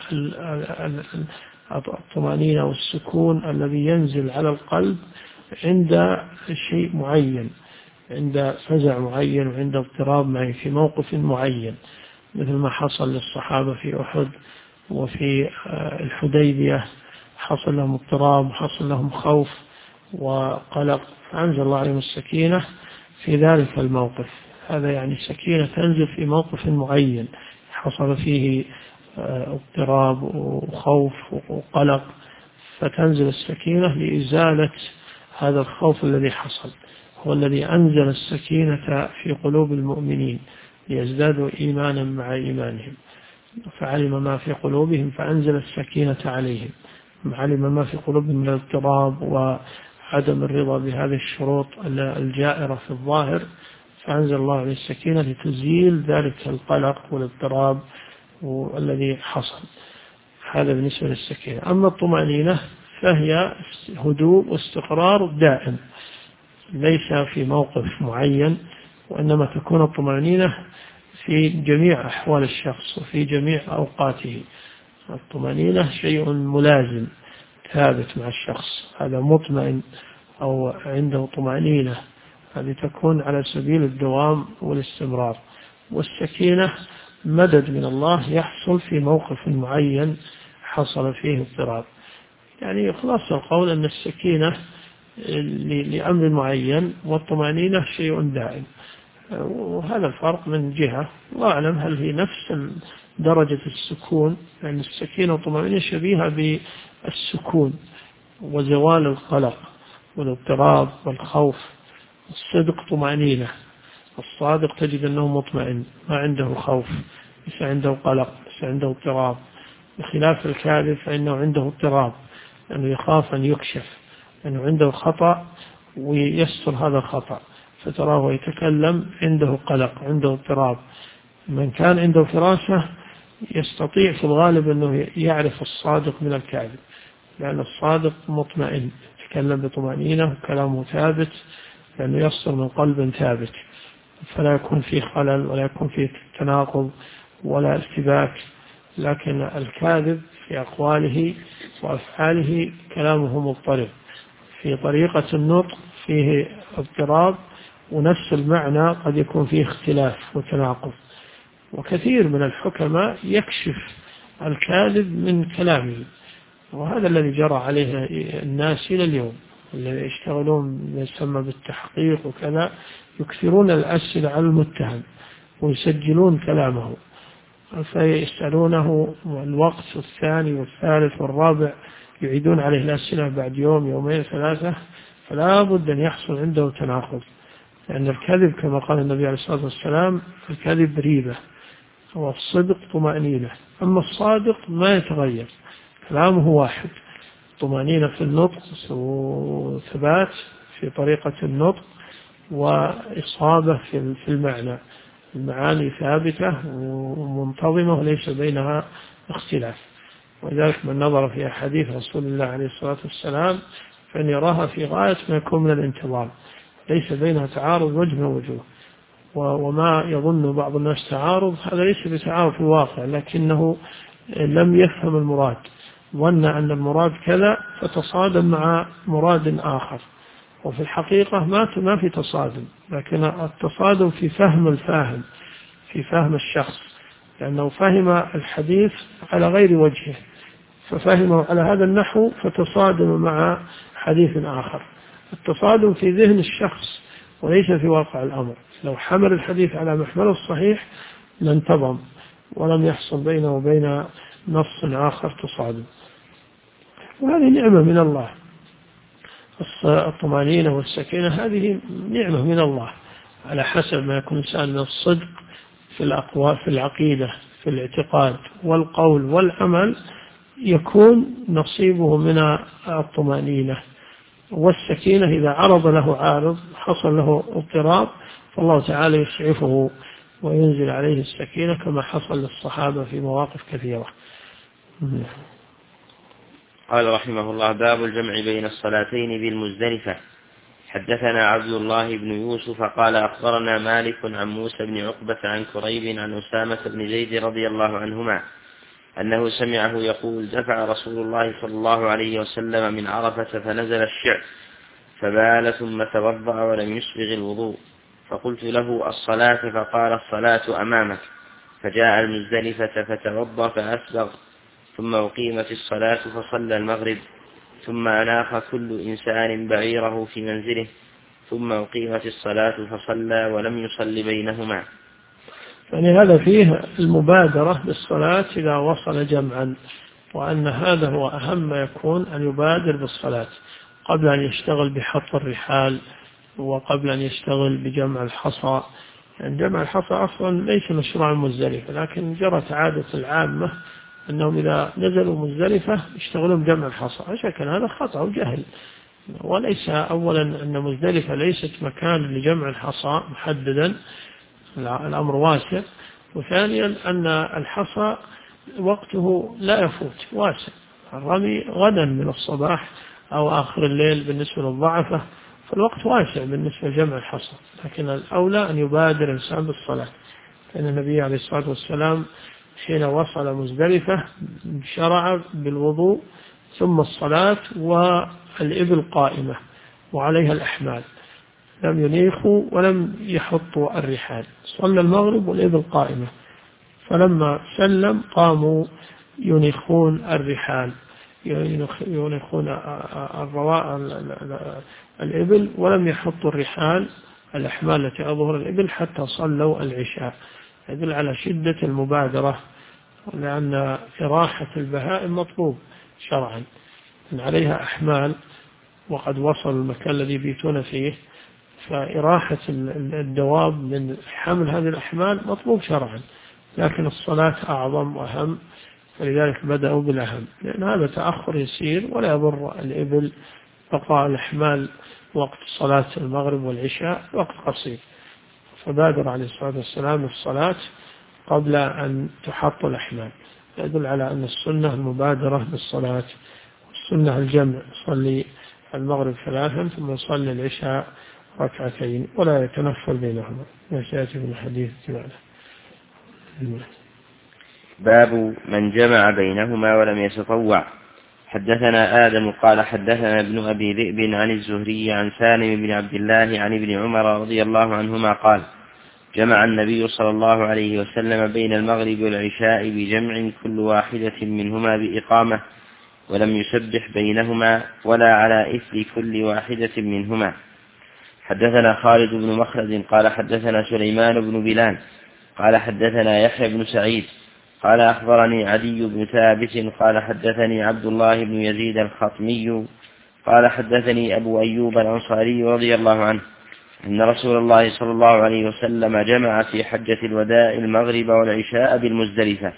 الطمأنينة والسكون الذي ينزل على القلب عند شيء معين، عند فزع معين وعند اضطراب معين في موقف معين، مثل ما حصل للصحابة في أحد وفي الحديبية، حصل لهم اضطراب وحصل لهم خوف وقلق، فأنزل الله عليهم السكينة في ذلك الموقف. هذا يعني السكينة تنزل في موقف معين حصل فيه اضطراب وخوف وقلق، فتنزل السكينة لإزالة هذا الخوف الذي حصل. هو الذي أنزل السكينة في قلوب المؤمنين ليزدادوا إيمانا مع إيمانهم، فعلم ما في قلوبهم فأنزل السكينة عليهم، علم ما في قلوبهم من الاضطراب وعدم الرضا بهذه الشروط الجائرة في الظاهر، فأنزل الله عليه السكينة لتزيل ذلك القلق والاضطراب الذي حصل. هذا بالنسبة للسكينة. أما الطمأنينة فهي هدوء واستقرار دائم، ليس في موقف معين، وإنما تكون الطمأنينة في جميع أحوال الشخص وفي جميع أوقاته. الطمأنينة شيء ملازم ثابت مع الشخص، هذا مطمئن أو عنده طمأنينة، هذه تكون على سبيل الدوام والاستمرار. والسكينة مدد من الله يحصل في موقف معين حصل فيه اضطراب. يعني خلاص القول أن السكينة لأمر معين والطمأنينة شيء دائم، وهذا الفرق من جهة. الله أعلم هل هي نفس درجة السكون، يعني السكينة والطمأنينة شبيهة بالسكون وزوال القلق والاضطراب والخوف. الصدق طمأنينة، الصادق تجد أنه مطمئن ما عنده خوف، ليس عنده قلق، ليس عنده اضطراب، بخلاف الكاذب فإنه عنده اضطراب لأنه يخاف أن يكشف، لأنه عنده خطأ ويستر هذا الخطأ، فتراه يتكلم عنده قلق عنده اضطراب. من كان عنده فراسة يستطيع في الغالب أنه يعرف الصادق من الكاذب، لأن الصادق مطمئن يتكلم بطمأنينة وكلامه ثابت، لأنه يصدر من قلب ثابت، فلا يكون فيه خلل ولا يكون فيه تناقض ولا ارتباك. لكن الكاذب في أقواله وأفعاله كلامه مضطرب، في طريقة النطق فيه اضطراب، ونفس المعنى قد يكون فيه اختلاف وتناقض. وكثير من الحكماء يكشف الكاذب من كلامه، وهذا الذي جرى عليه الناس إلى اليوم، الذي يشتغلون يسمى بالتحقيق وكذا، يكثرون الأسئلة على المتهم ويسجلون كلامه، فيسألونه الوقت الثاني والثالث والرابع، يعيدون عليه الأسئلة بعد يوم يومين ثلاثة، فلا بد أن يحصل عنده تناقض. لأن الكذب كما قال النبي عليه الصلاة والسلام الكذب ريبة، والصدق طمأنينة. أما الصادق ما يتغير، كلامه واحد، طمأنينة في النطق وثبات في طريقة النطق وإصابة في المعنى، المعاني ثابتة ومنتظمة وليس بينها اختلاف. ولذلك من نظر في أحاديث رسول الله عليه الصلاة والسلام فإن يراها في غاية ما يكون من الانتظام، ليس بينها تعارض وجه من وجوه. وما يظن بعض الناس تعارض، هذا ليس بتعارض في الواقع، لكنه لم يفهم المراد، ظن أن المراد كذا فتصادم مع مراد آخر، وفي الحقيقة ما في تصادم، لكن التصادم في فهم الفاهم، في فهم الشخص، لأنه فهم الحديث على غير وجهه ففهمه على هذا النحو فتصادم مع حديث آخر. التصادم في ذهن الشخص وليس في واقع الأمر. لو حمل الحديث على محمله الصحيح لانتظم ولم يحصل بينه وبين نص آخر تصادم، وهذه نعمة من الله. الطمأنينة والسكينة هذه نعمة من الله على حسب ما يكون الإنسان من الصدق في الأقوال، في العقيدة، في الاعتقاد والقول والعمل، يكون نصيبه من الطمأنينة والسكينة. إذا عرض له عارض حصل له اضطراب فالله تعالى يسعفه وينزل عليه السكينة كما حصل للصحابة في مواقف كثيرة. قال رحمه الله: باب الجمع بين الصلاتين بالمزدلفة. حدثنا عبد الله بن يوسف قال أخبرنا مالك عن موسى بن عقبة عن كريب عن أسامة بن زيد رضي الله عنهما أنه سمعه يقول: دفع رسول الله صلى الله عليه وسلم من عرفة فنزل الشعب فبال ثم توضأ ولم يسبغ الوضوء، فقلت له: الصلاة؟ فقال: الصلاة أمامك. فجاء المزدلفة فتوضأ فأسبغ، ثم أقيمت الصلاة فصلى المغرب، ثم أناخ كل إنسان بعيره في منزله، ثم أقيمت الصلاة فصلى ولم يصل بينهما. يعني هذا فيه المبادرة بالصلاة إذا وصل جمعا، وأن هذا هو أهم ما يكون، أن يبادر بالصلاة قبل أن يشتغل بحط الرحال وقبل أن يشتغل بجمع الحصى. يعني جمع الحصى أصلا ليس مشروعا مزدلفة، لكن جرت عادة العامة أنهم إذا نزلوا مزدلفة يشتغلون بجمع الحصى. عشان هذا خطأ وجهل، وليس أولا أن مزدلفة ليست مكان لجمع الحصى محددا، الأمر واسع، وثانيا أن الحصى وقته لا يفوت واسع، الرمي غدا من الصباح أو آخر الليل بالنسبة للضعفة، فالوقت واسع بالنسبة لجمع الحصى، لكن الأولى أن يبادر الإنسان بالصلاة. فإن النبي عليه الصلاة والسلام حين وصل مزدلفة شرع بالوضوء ثم الصلاة والإبل قائمة وعليها الأحمال، لم ينيخوا ولم يحطوا الرحال، صلى المغرب والإبل قائمة، فلما سلم قاموا ينيخون الرحال، ينيخون الإبل، ولم يحطوا الرحال الأحمال التي أظهر الإبل حتى صلوا العشاء. يدل على شدة المبادرة، لأن إراحة البهائم مطلوب شرعا، إن عليها أحمال وقد وصلوا المكان الذي يبيتون فيه، فإراحة الدواب من حمل هذه الأحمال مطلوب شرعا، لكن الصلاة أعظم وأهم، فلذلك بدأوا بالأهم، لأن هذا تأخر يسير ولا يضر الإبل، بقاء الأحمال وقت صلاة المغرب والعشاء وقت قصير، فبادر عليه الصلاة والسلام الصلاة قبل أن تحط الأحمال. يدل على أن السنة المبادرة بالصلاة، والسنة الجمع، صلي المغرب 3 ثم صلي العشاء 2 ولا يتنفل بينهما، ما سيأتي من الحديث تعالى. باب من جمع بينهما ولم يتطوع. حدثنا آدم قال حدثنا ابن أبي ذئب عن الزهري عن سالم بن عبد الله عن ابن عمر رضي الله عنهما قال: جمع النبي صلى الله عليه وسلم بين المغرب والعشاء بجمع كل واحدة منهما بإقامة، ولم يسبح بينهما ولا على إثر كل واحدة منهما. حدثنا خالد بن مخلد قال حدثنا سليمان بن بلال قال حدثنا يحيى بن سعيد قال أخبرني عدي بن ثابت قال حدثني عبد الله بن يزيد الخطمي قال حدثني أبو أيوب الأنصاري رضي الله عنه أن رسول الله صلى الله عليه وسلم جمع في حجة الوداع المغرب والعشاء بالمزدلفة.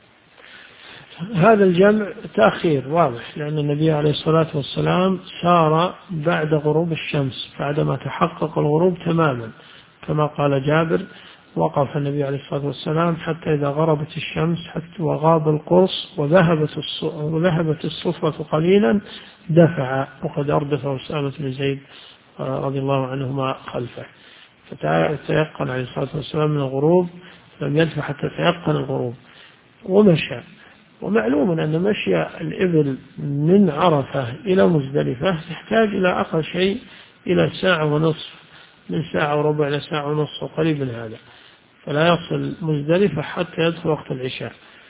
هذا الجمع تأخير واضح، لأن النبي عليه الصلاة والسلام سار بعد غروب الشمس، بعدما تحقق الغروب تماما، كما قال جابر: وقف النبي عليه الصلاة والسلام حتى إذا غربت الشمس حتى وغاب القرص وذهبت الصفرة قليلا دفع، وقد أردف أسامة بن زيد رضي الله عنهما خلفه، فتيقن عليه الصلاة والسلام من الغروب، لم يدفع حتى تيقن الغروب ومشى. ومعلوم أن مشي الإبل من عرفة إلى مزدلفة يحتاج إلى أقل شيء إلى 1.5 ساعة، من 1.25 ساعة إلى 1.5 ساعة وقريب من هذا، فلا يصل مزدلفة حتى يدخل وقت العشاء.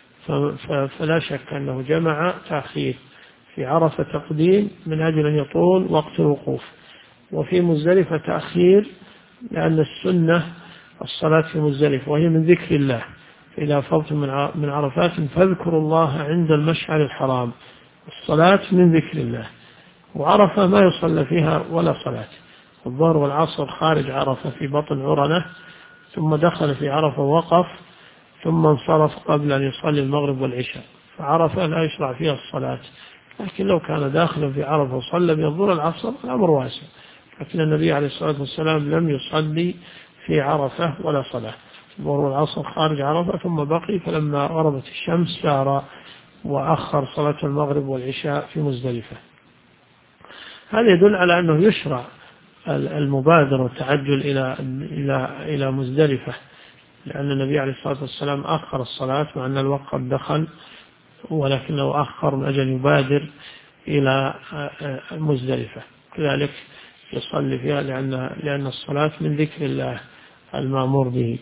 فلا شك أنه جمع تأخير، في عرفة تقديم من أجل أن يطول وقت الوقوف، وفي مزدلفة تأخير لأن السنة الصلاة في مزدلفة وهي من ذكر الله، فإذا أفضتم من عرفات فاذكروا الله عند المشعر الحرام، الصلاة من ذكر الله، وعرفة ما يصلى فيها ولا صلاة، الظهر والعصر خارج عرفة في بطن عرنة، ثم دخل في عرفة ووقف، ثم انصرف قبل أن يصلي المغرب والعشاء، فعرفة لا يشرع فيها الصلاة. لكن لو كان داخلا في عرفة وصلى بظهر العصر الأمر واسع. لكن النبي عليه الصلاة والسلام لم يصلي في عرفة ولا صلاة، الظهر والعصر خارج عرفة، ثم بقي فلما غربت الشمس سار وأخر صلاة المغرب والعشاء في مزدلفة. هذا يدل على أنه يشرع المبادرة والتعجل إلى مزدلفة، لأن النبي عليه الصلاة والسلام أخر الصلاة مع أن الوقت قد دخل، ولكنه أخر من أجل يبادر إلى مزدلفة، كذلك يصلي فيها لأن الصلاة من ذكر الله المأمور به.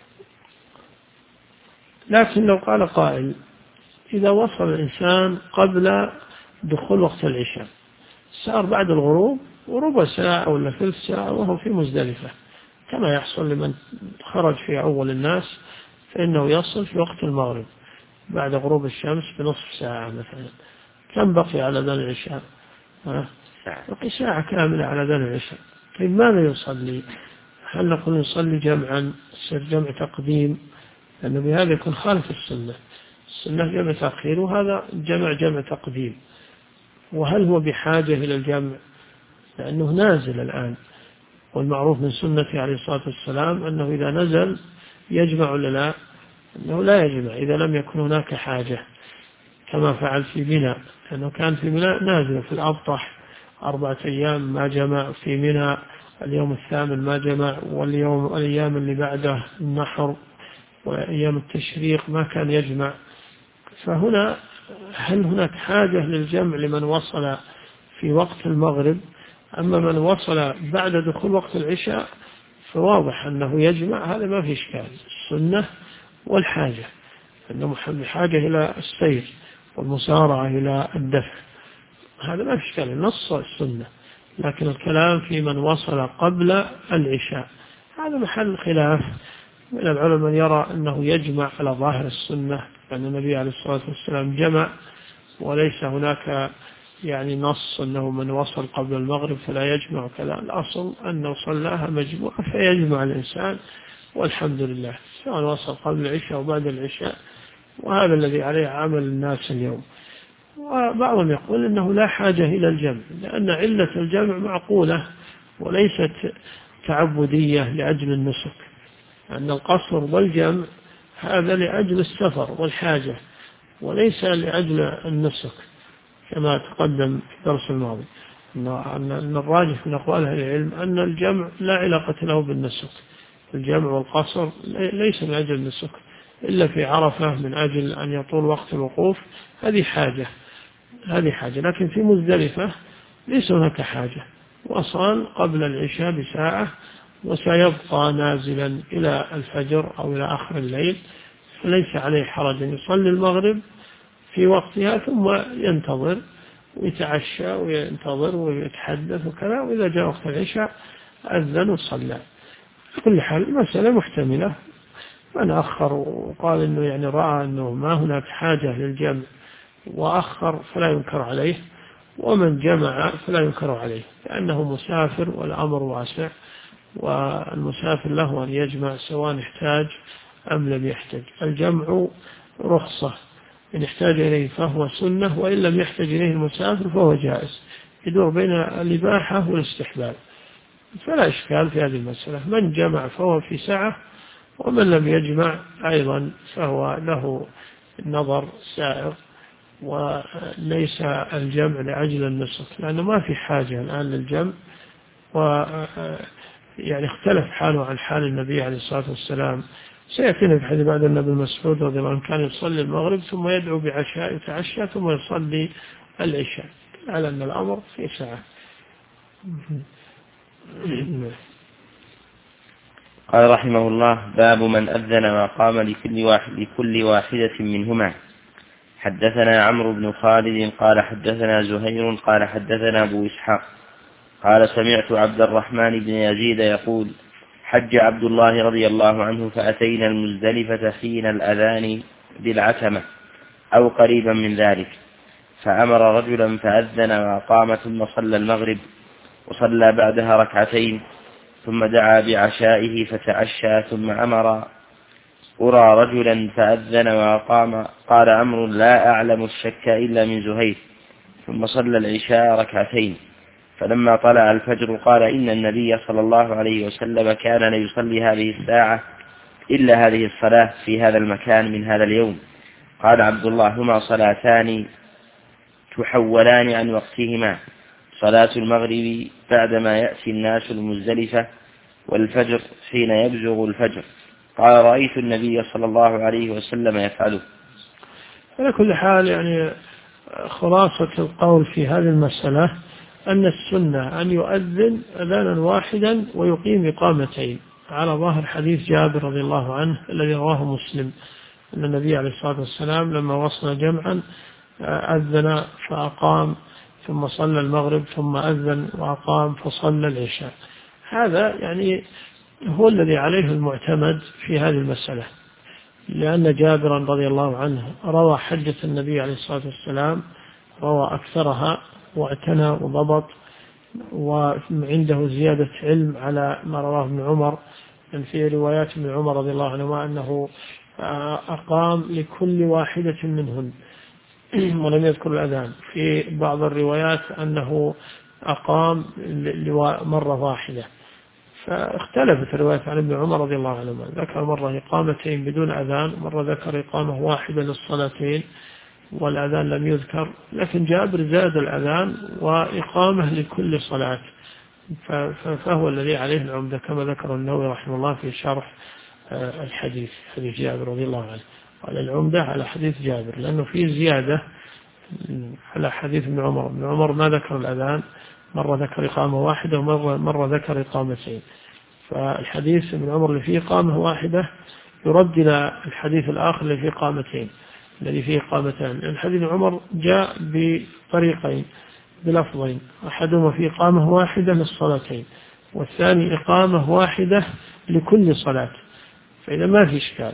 لكن لو قال قائل إذا وصل الإنسان قبل دخول وقت العشاء، سار بعد الغروب وربع ساعة ولا ثلث ساعة وهو في مزدلفة، كما يحصل لمن خرج في أول الناس، فإنه يصل في وقت المغرب بعد غروب الشمس بنصف ساعة مثلا، كم بقي على ذن العشاء؟ بقي ساعة كاملة على ذن العشاء. طيب ماذا يصلي؟ هل نقول يصلي جمعا، جمع تقديم، لأنه بهذا يكون خالف السنة جمع تأخير، وهذا جمع تقديم. وهل هو بحاجة إلى الجمع؟ لأنه نازل الآن، والمعروف من سنة عليه الصلاة والسلام أنه إذا نزل يجمع ولا لا؟ أنه لا يجمع إذا لم يكن هناك حاجة، كما فعل في منى، لأنه كان في منى نازل في الأبطح 4 أيام ما جمع، في منى اليوم 8 ما جمع، والأيام اللي بعده النحر وأيام التشريق ما كان يجمع. فهنا هل هناك حاجة للجمع لمن وصل في وقت المغرب؟ أما من وصل بعد دخول وقت العشاء فواضح أنه يجمع، هذا ما في إشكال، السنة والحاجة، أنه بحاجة إلى السير والمسارعة إلى الدفع، هذا ما في إشكال، نص السنة. لكن الكلام في من وصل قبل العشاء هذا محل خلاف من العلماء، من يرى أنه يجمع على ظاهر السنة، لأن النبي عليه الصلاة والسلام جمع، وليس هناك يعني نص أنه من وصل قبل المغرب فلا يجمع كذا، الأصل أنه صلاها مجموعة فيجمع الإنسان والحمد لله، سواء وصل قبل العشاء وبعد العشاء، وهذا الذي عليه عمل الناس اليوم. وبعضهم يقول أنه لا حاجة إلى الجمع، لأن علة الجمع معقولة وليست تعبدية لأجل النسك، أن القصر والجمع هذا لأجل السفر والحاجة وليس لأجل النسك، كما تقدم في الدرس الماضي أن الراجح من أقوال أهل العلم أن الجمع لا علاقة له بالنسك، الجمع والقصر ليس من أجل النسك إلا في عرفة من أجل أن يطول وقت الوقوف، هذه حاجة، لكن في مزدلفة ليس هناك حاجة، وصل قبل العشاء بساعة وسيبقى نازلا إلى الفجر أو إلى آخر الليل، فليس عليه حرج أن يصلي المغرب في وقتها ثم ينتظر ويتعشى وينتظر ويتحدث وكذا، وإذا جاء وقت العشاء أذن وصلى. في كل حال المسألة محتملة، من أخر وقال إنه يعني رأى أنه ما هناك حاجة للجمع وأخر فلا ينكر عليه، ومن جمع فلا ينكر عليه، لأنه مسافر والأمر واسع، والمسافر له أن يجمع سواء احتاج أم لم يحتاج. الجمع رخصة، إن احتاج إليه فهو سنة، وإن لم يحتاج إليه المسافر فهو جائز، يدور بين الإباحة والاستحباب، فلا إشكال في هذه المسألة. من جمع فهو في سعة، ومن لم يجمع أيضا فهو له النظر سائر، وليس الجمع لأجل النسك، لأنه ما في حاجة الآن للجمع، يعني اختلف حاله عن حال النبي عليه الصلاة والسلام. سيأتينا في حديث بعد النبي مسعود رضي الله عنه كان يصلي المغرب ثم يدعو بعشاء يتعشى ثم يصلي العشاء، على أن الأمر في ساعة. قال رحمه الله: باب من أذن وقام لكل واحدة منهما. حدثنا عمرو بن خالد قال حدثنا زهير قال حدثنا أبو إسحاق قال سمعت عبد الرحمن بن يزيد يقول: حج عبد الله رضي الله عنه فأتينا المزدلفة حين الأذان بالعتمة أو قريبا من ذلك، فأمر رجلا فأذن وقام ثم صلى المغرب وصلى بعدها ركعتين، ثم دعا بعشائه فتعشى، ثم أمر أرى رجلا فأذن وأقام. قال عمرو: لا أعلم الشك إلا من زهير. ثم صلى العشاء ركعتين. فلما طلع الفجر قال: إن النبي صلى الله عليه وسلم كان ليصلي هذه الساعة إلا هذه الصلاة في هذا المكان من هذا اليوم. قال عبد الله: هما صلاتان تحولان عن وقتهما، صلاة المغرب بعدما يأتي الناس المزدلفة، والفجر حين يبزغ الفجر. قال: رأيت النبي صلى الله عليه وسلم يفعله. على كل حال يعني خلاصة القول في هذه المسألة أن السنة أن يؤذن أذانا واحدا ويقيم إقامتين، على ظاهر حديث جابر رضي الله عنه الذي رواه مسلم أن النبي عليه الصلاة والسلام لما وصل جمعا أذن فأقام، ثم صلى المغرب، ثم أذن وأقام فصلى العشاء. هذا يعني هو الذي عليه المعتمد في هذه المسألة، لأن جابرا رضي الله عنه روى حجة النبي عليه الصلاة والسلام، روى أكثرها واعتنى وضبط، وعنده زيادة علم على ما رواه ابن عمر. في روايات ابن عمر رضي الله عنهما أنه أقام لكل واحدة منهن ولم يذكر الأذان. في بعض الروايات أنه أقام مرة واحدة. فاختلفت الروايات عن ابن عمر رضي الله عنهما، ذكر مرة إقامتين بدون أذان، مرة ذكر إقامة واحدة للصلاتين والأذان لم يذكر، لكن جابر زاد الأذان وإقامة لكل صلاة، فهو الذي عليه العمدة كما ذكر النووي رحمه الله في شرح الحديث، حديث جابر رضي الله عنه. قال العمدة على حديث جابر لأنه فيه زيادة على حديث ابن عمر. ابن عمر ما ذكر الأذان، مرة ذكر إقامة واحدة ومرة ذكر إقامتين. فالحديث ابن عمر اللي فيه إقامة واحدة يرد إلى الحديث الآخر اللي فيه إقامتين، الذي فيه إقامتان. الحديث ابن عمر جاء بطريقين بلفظين، أحدهما فيه إقامة واحدة للصلاتين، والثاني إقامة واحدة لكل صلاة. فإذا ما في إشكال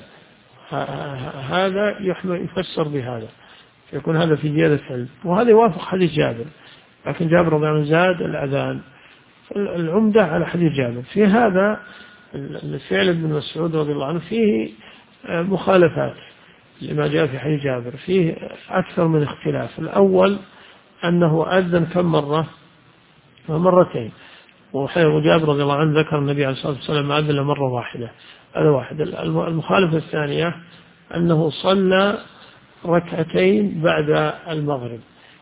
هذا يفسر بهذا، فيكون هذا في زيادة علم، وهذا يوافق حديث جابر. لكن جابر رضي الله عنه زاد الأذان، العمدة على حديث جابر. في هذا الفعل ابن مسعود رضي الله عنه فيه مخالفات لما جاء في حديث جابر، فيه أكثر من اختلاف. الأول أنه أذن كم مرة؟ مرتين. وجابر رضي الله عنه ذكر النبي عليه الصلاة والسلام أذن مرة واحدة، هذا واحد. المخالفة الثانية أنه صلى ركعتين بعد المغرب،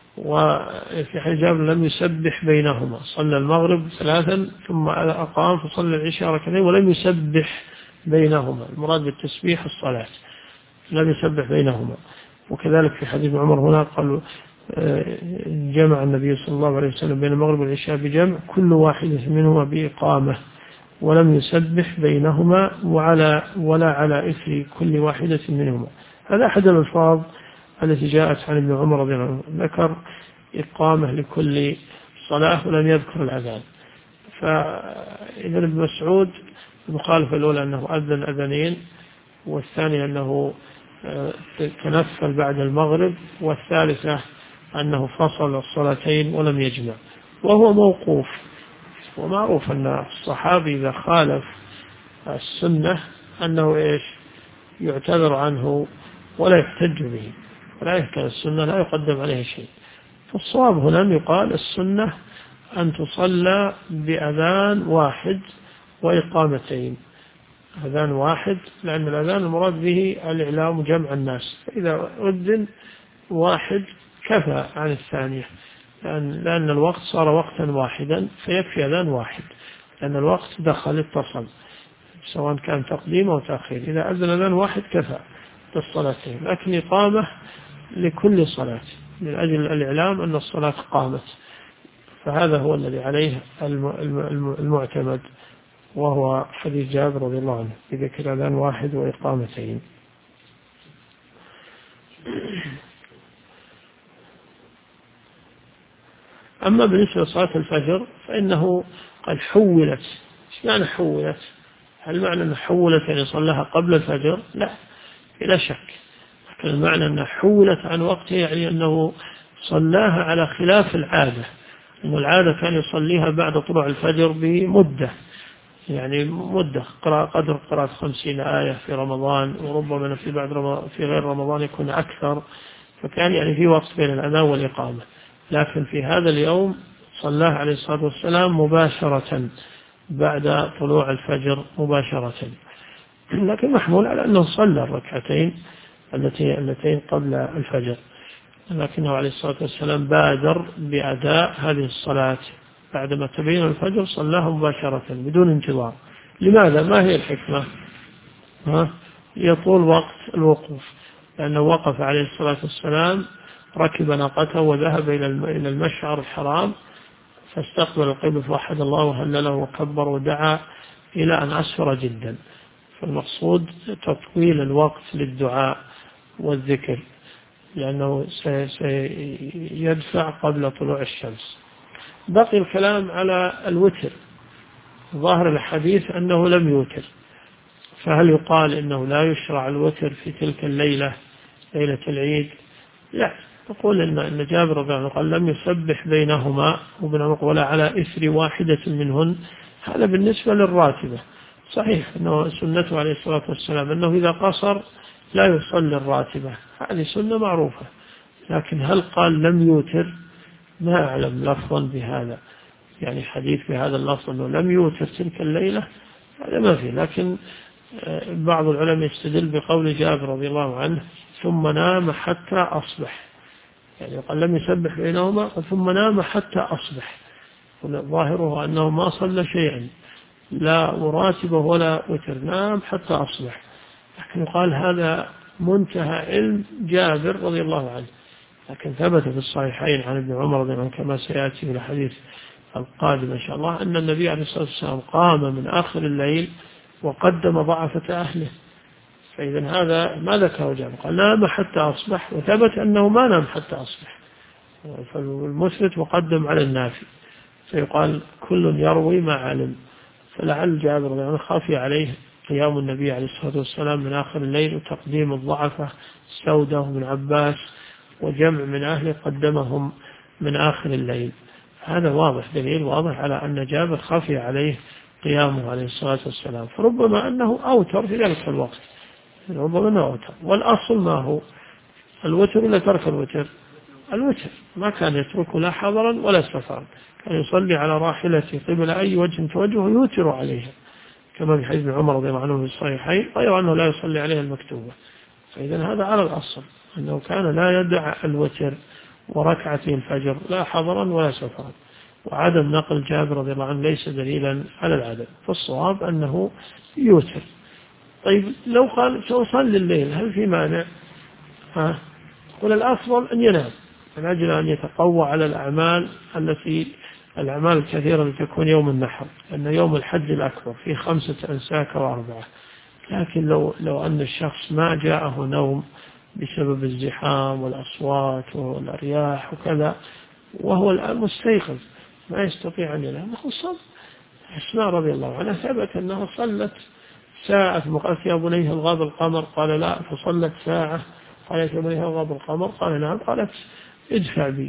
وفي حديث جابر لم يسبح بينهما، صلى المغرب 3 ثم أقام فصلى العشاء ركعتين ولم يسبح بينهما. المراد بالتسبيح الصلاة، لم يسبح بينهما. وكذلك في حديث عمر هنا قالوا جمع النبي صلى الله عليه وسلم بين المغرب والعشاء بجمع، كل واحدة منهما بإقامة، ولم يسبح بينهما ولا على إثر كل واحدة منهما. هذا أحد الألفاظ التي جاءت عن ابن عمر رضي الله عنه، ذكر إقامة لكل صلاة ولم يذكر الأذان. فإذا ابن مسعود المخالفة الأولى أنه أذن أذانين، والثانية أنه تنفل بعد المغرب، والثالثة أنه فصل الصلاتين ولم يجمع، وهو موقوف. ومعروف أن الصحابي إذا خالف السنة أنه يعتذر عنه ولا يحتج به، ولا يحكم السنة لا يقدم عليه شيء. فالصواب هنا أن يقال السنة أن تصلى بأذان واحد وإقامتين. أذان واحد لأن الأذان المراد به الإعلام جمع الناس، فإذا أذن واحد كفى عن الثانية، لأن الوقت صار وقتا واحدا فيكفي أذان واحد، لأن الوقت دخل اتصل سواء كان تقديم أو تأخير. إذا أذن أذان واحد كفى للصلاتين، لكن إقامة لكل صلاة من أجل الإعلام أن الصلاة قامت. فهذا هو الذي عليه المعتمد، وهو حديث جابر رضي الله عنه بذكر أذان واحد وإقامتين. أما بالنسبة لصلاة الفجر فإنه قد حولت. إيش معنى حولت؟ هل معنى أنه حولت يعني صلىها قبل الفجر؟ لا، بلا شك. لكن المعنى أنه حولت عن وقته يعني أنه صلاها على خلاف العادة، أن العادة كان يصليها بعد طلوع الفجر بمدة، يعني مدة قدر قراءة 50 آية في رمضان، وربما في بعد في غير رمضان يكون أكثر، فكان يعني في وقت بين الأذان والإقامة. لكن في هذا اليوم صلاه عليه الصلاة والسلام مباشرة بعد طلوع الفجر مباشرة، لكن محمول على أنه صلى الركعتين اللتين قبل الفجر، لكنه عليه الصلاة والسلام بادر بأداء هذه الصلاة بعدما تبين الفجر، صلاها مباشرة بدون انتظار. لماذا؟ ما هي الحكمة؟ يطول وقت الوقوف، لأنه وقف عليه الصلاة والسلام، ركب ناقته وذهب إلى المشعر الحرام، فاستقبل القبلة فوحد الله وهلله وكبر ودعا إلى أن أسفر جدا. فالمقصود تطويل الوقت للدعاء والذكر، لأنه سيدفع قبل طلوع الشمس. بقي الكلام على الوتر. ظاهر الحديث أنه لم يوتر، فهل يقال إنه لا يشرع الوتر في تلك الليلة، ليلة العيد؟ لا، نقول إن جابر رضي الله عنه قال لم يسبح بينهما ولا على إثر واحدة منهن. هذا بالنسبة للراتبة صحيح، أنه سنته عليه الصلاة والسلام أنه إذا قصر لا يصلي الراتبة، هذه سنة معروفة. لكن هل قال لم يوتر؟ ما أعلم لفظا بهذا، يعني حديث بهذا اللفظ أنه لم يوتر تلك الليلة، هذا ما فيه. لكن بعض العلماء يستدل بقول جابر رضي الله عنه ثم نام حتى أصبح، يعني قال لم يسبح بينهما ثم نام حتى أصبح، ظاهره أنه ما صلى شيئا لا مراتبه ولا وتر، نام حتى أصبح. لكن قال هذا منتهى علم جابر رضي الله عنه. لكن ثبت في الصحيحين عن ابن عمر رضي الله عنه كما سيأتي في الحديث القادم إن شاء الله أن النبي عليه الصلاة والسلام قام من آخر الليل وقدم ضعفة أهله. فإذا هذا ما ذكره جابر، قال نام حتى أصبح، وثبت أنه ما نام حتى أصبح، فالمثبت مقدم على النافي، فيقال كل يروي ما علم. فلعل جابر رضي الله عنه خافي عليه قيام النبي عليه الصلاة والسلام من آخر الليل وتقديم الضعفة سودة وابن عباس وجمع من أهله قدمهم من آخر الليل. هذا واضح، دليل واضح على أن جابر خافي عليه قيامه عليه الصلاة والسلام، فربما أنه أوتر في ذلك الوقت، ربما أنه أوتر. والأصل ما هو الوتر ولا ترك الوتر؟ الوتر ما كان يترك لا حضرا ولا سفرا، كان يصلي على راحلته قبل أي وجه توجهه يوتر عليها، كما في حديث ابن عمر رضي الله عنه في الصحيحين، غير أنه لا يصلي عليها المكتوبة. فإذا هذا على الأصل أنه كان لا يدع الوتر وركعتي الفجر لا حضرا ولا سفرا، وعدم نقل جابر رضي الله عنه ليس دليلا على العدم، فالصواب أنه يوتر. طيب لو قال سأصلي الليل هل في مانع؟ قل الأفضل أن ينام من أجل أن يتقوى على الأعمال الكثيرة التي تكون يوم النحر، لأن يوم الحج الأكبر فيه 5 أنساك و4. لكن لو أن الشخص ما جاءه نوم بسبب الزحام والأصوات والأرياح وكذا، وهو الآن مستيقظ ما يستطيع أن ينام، صلى. أسماء رضي الله عنها ثبت أنها صلت ساعة، قالت يا بني هل غاب القمر؟ قال لا، فصلت ساعة. قالت يا بني هل غاب القمر؟ قال نعم. قالت ادفع بي.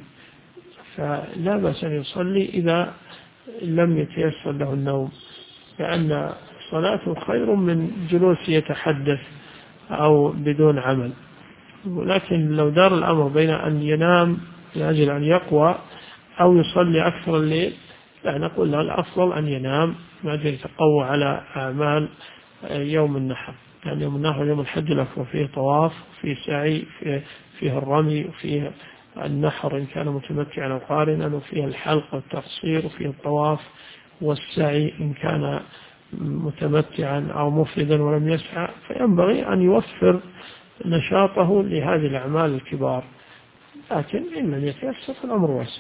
فلا بأس أن يصلي إذا لم يتيسر له النوم، لأن صلاته خير من جلوس يتحدث أو بدون عمل. ولكن لو دار الأمر بين أن ينام لأجل أن يقوى أو يصلي أكثر الليل، لا، نقول له الأفضل أن ينام من أجل يتقوى على أعمال يوم النحر. يعني يوم النحر يوم الحج الأكبر فيه طواف، فيه سعي، فيه الرمي، وفيه النحر إن كان متمتعا أو قارنا، وفيه الحلق والتقصير، وفيه الطواف والسعي إن كان متمتعا أو مفردا ولم يسعى. فينبغي أن يوفر نشاطه لهذه الأعمال الكبار، لكن إن لم يتيسر فالأمر واسع.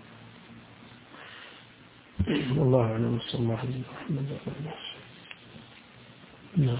والله أعلم. صلى الله عليه وسلم. نعم.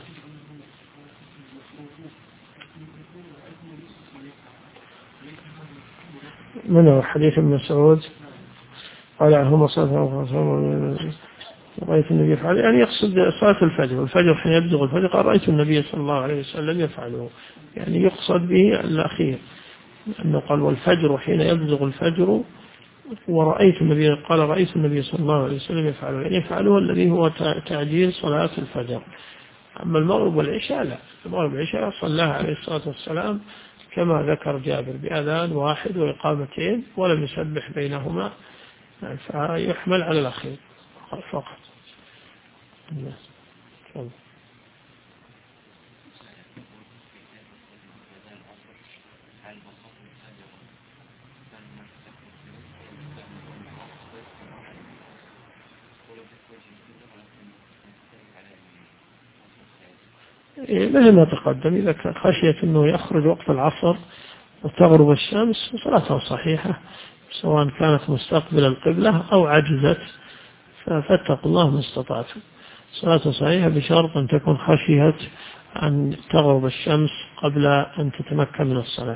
من هو حديث ابن مسعود قال عنهما صلاة رأيت النبي يفعل، يعني يقصد صلاة الفجر، والفجر حين يبزغ الفجر قال رأيت النبي صلى الله عليه وسلم يفعله، يعني يقصد به الأخير، أنه قال والفجر حين يبزغ الفجر ورأيت النبي قال رأيت النبي صلى الله عليه وسلم يفعله، يعني يفعله الذي هو تعجيل صلاة الفجر. أما المغرب والعشاء لا، المغرب والعشاء صلاها عليه الصلاة والسلام كما ذكر جابر بأذان واحد وإقامتين ولم يسبح بينهما، فيحمل على الأخير فقط. مثل ما تقدم، إذا خشيت أنه يخرج وقت العصر وتغرب الشمس صلاته صحيحة، سواء كانت مستقبل القبلة أو عجزت، فاتقوا الله ما استطعتم. صلاته صحيحة بشرط أن تكون خشية أن تغرب الشمس قبل أن تتمكن من الصلاة.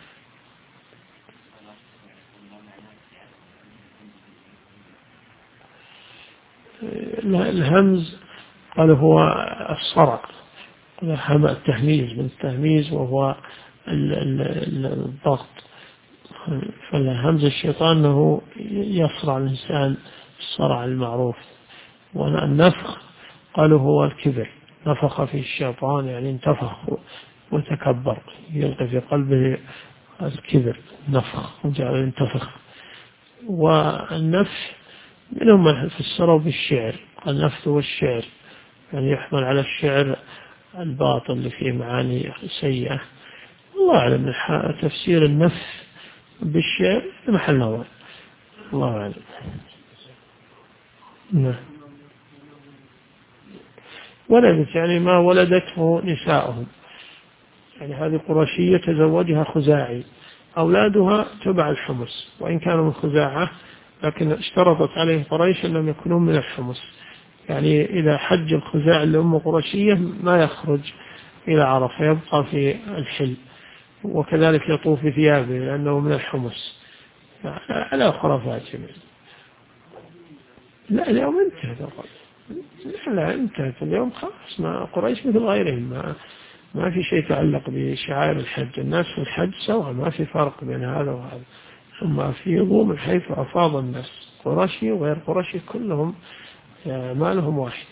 الهمز قال هو الصرع، التهميز من التهميز وهو الضغط. فالهمز الشيطان أنه يصرع الإنسان الصرع المعروف. والنفخ قالوا هو الكبر، نفخ في الشيطان يعني انتفخ وتكبر، يلقي في قلبه الكبر، نفخ وجعل ينتفخ. والنفس منهم من فسروا بالشعر، النفث والشعر يعني يحمل على الشعر الباطل اللي فيه معاني سيئة. الله أعلم تفسير النفس بالشعر محل نظر، الله أعلم. ولدت يعني ما ولدته نساؤهم، يعني هذه قرشية تزوجها خزاعي، أولادها تبع الحمص وإن كانوا من خزاعة، لكن اشترطت عليه قريش أنهم يكونون من الحمص. يعني إذا حج الخزاع لأم قرشية ما يخرج إلى عرفة، يبقى في الحل، وكذلك يطوف في ثيابه لأنه من الحمص. على خرافات جميل. لا اليوم انتهت، لا انتهت اليوم خلاص، ما قريش مثل غيرهم، ما في شيء يتعلق بشعائر الحج، الناس في الحج سواء، ما في فرق بين هذا وهذا. ثم أفيضوا من حيث أفاض الناس، قرشي وغير قرشي كلهم مالهم واحد.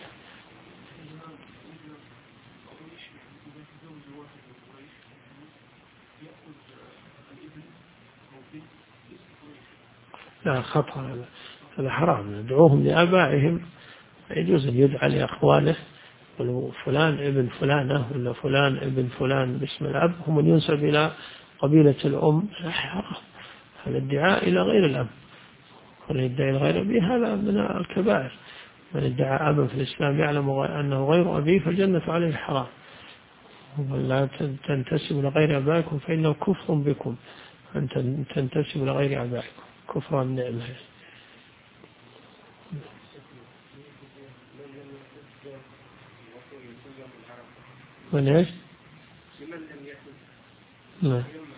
لا خطأ، هذا حرام. ندعوهم لآبائهم، يجوز أن يدعى لأخوانه، ولو فلان ابن فلانة ولا فلان ابن فلان باسم الأب، هم من ينسب إلى قبيلة الأم، حرام. هذا الدعاء إلى غير الأب، ومن يدعي الغير أبيه هذا من الكبائر. من ادعى أبا في الإسلام يعلم أنه غير أبيه فالجنة عليه حرام. ولا تنتسب لغير أبائكم فإنه كفر بكم أن تنتسب لغير أبائكم، كفر النعمة. من ايش؟ لا.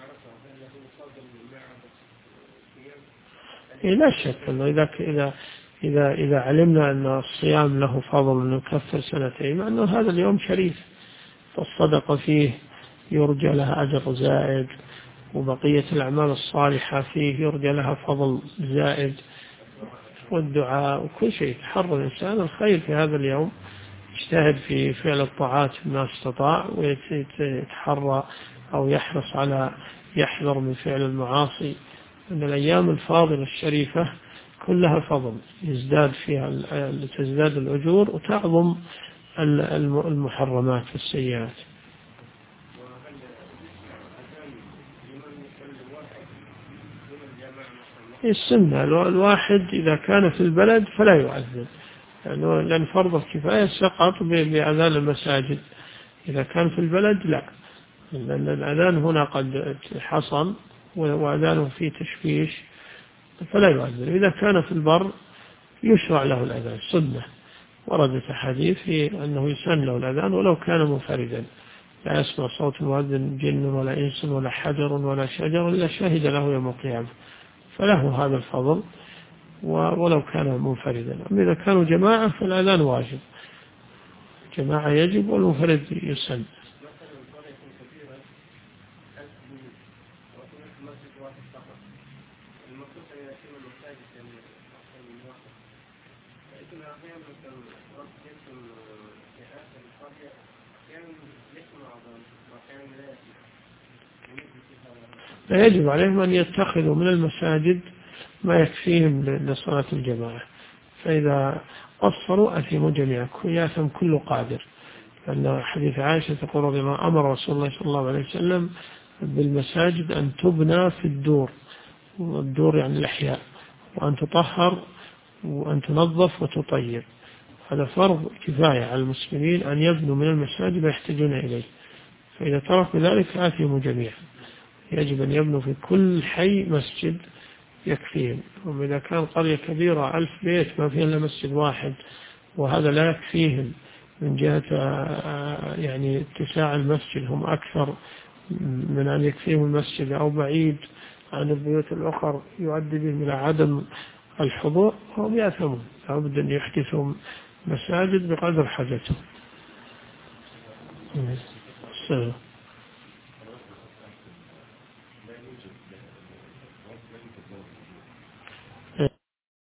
لا شك أنه إذا علمنا أن الصيام له فضل نكفر سنتين، مع أنه هذا اليوم شريف فالصدقة فيه يرجى لها أجر زائد، وبقية الأعمال الصالحة فيه يرجى لها فضل زائد، والدعاء وكل شيء. تحرى الإنسان الخير في هذا اليوم، يجتهد في فعل الطاعات ما استطاع، ويتحرى أو يحرص على يحذر من فعل المعاصي. أن الأيام الفاضلة الشريفة كلها فضل، يزداد فيها تزداد الأجور وتعظم المحرمات والسيئات. السنة الواحد إذا كان في البلد فلا يعذب، لأن فرض الكفاية سقط بأذان المساجد. إذا كان في البلد لا، لأن الأذان هنا قد حصل وأذانه فيه تشويش فلا يعذب. إذا كان في البر يشرع له الأذان سنة، وردت أحاديث في أنه يسن له الأذان ولو كان منفردا، لا يسمع صوت المؤذن جن ولا إنس ولا حجر ولا شجر إلا شهد له يوم القيامة، فله هذا الفضل ولو كان منفردا. أما إذا كانوا جماعة فالأذان واجب، جماعة يجب والمنفرد يسن. فيجب عليهم أن يتخذوا من المساجد ما يكفيهم لصلاة الجماعة، فإذا قصروا أثموا جميعا، يأثم كل قادر. لأن حديث عائشة تقول رضي الله عنها أمر رسول الله صلى الله عليه وسلم بالمساجد أن تبنى في الدور، والدور يعني الأحياء، وأن تطهر وأن تنظف وتطيب. هذا فرض كفاية على المسلمين أن يبنوا من المساجد ما يحتاجون إليه، فإذا تركوا ذلك آثموا جميعا. يجب أن يبنوا في كل حي مسجد يكفيهم. وإذا كان قرية كبيرة 1000 بيت ما فيها إلا مسجد واحد، وهذا لا يكفيهم من جهة يعني اتساع المسجد، هم أكثر من أن يكفيهم المسجد، أو بعيد عن البيوت الأخرى يؤدي بهم إلى عدم الحضور، هم يأثمون. لابد أن يحدثوا مساجد بقدر حاجتهم.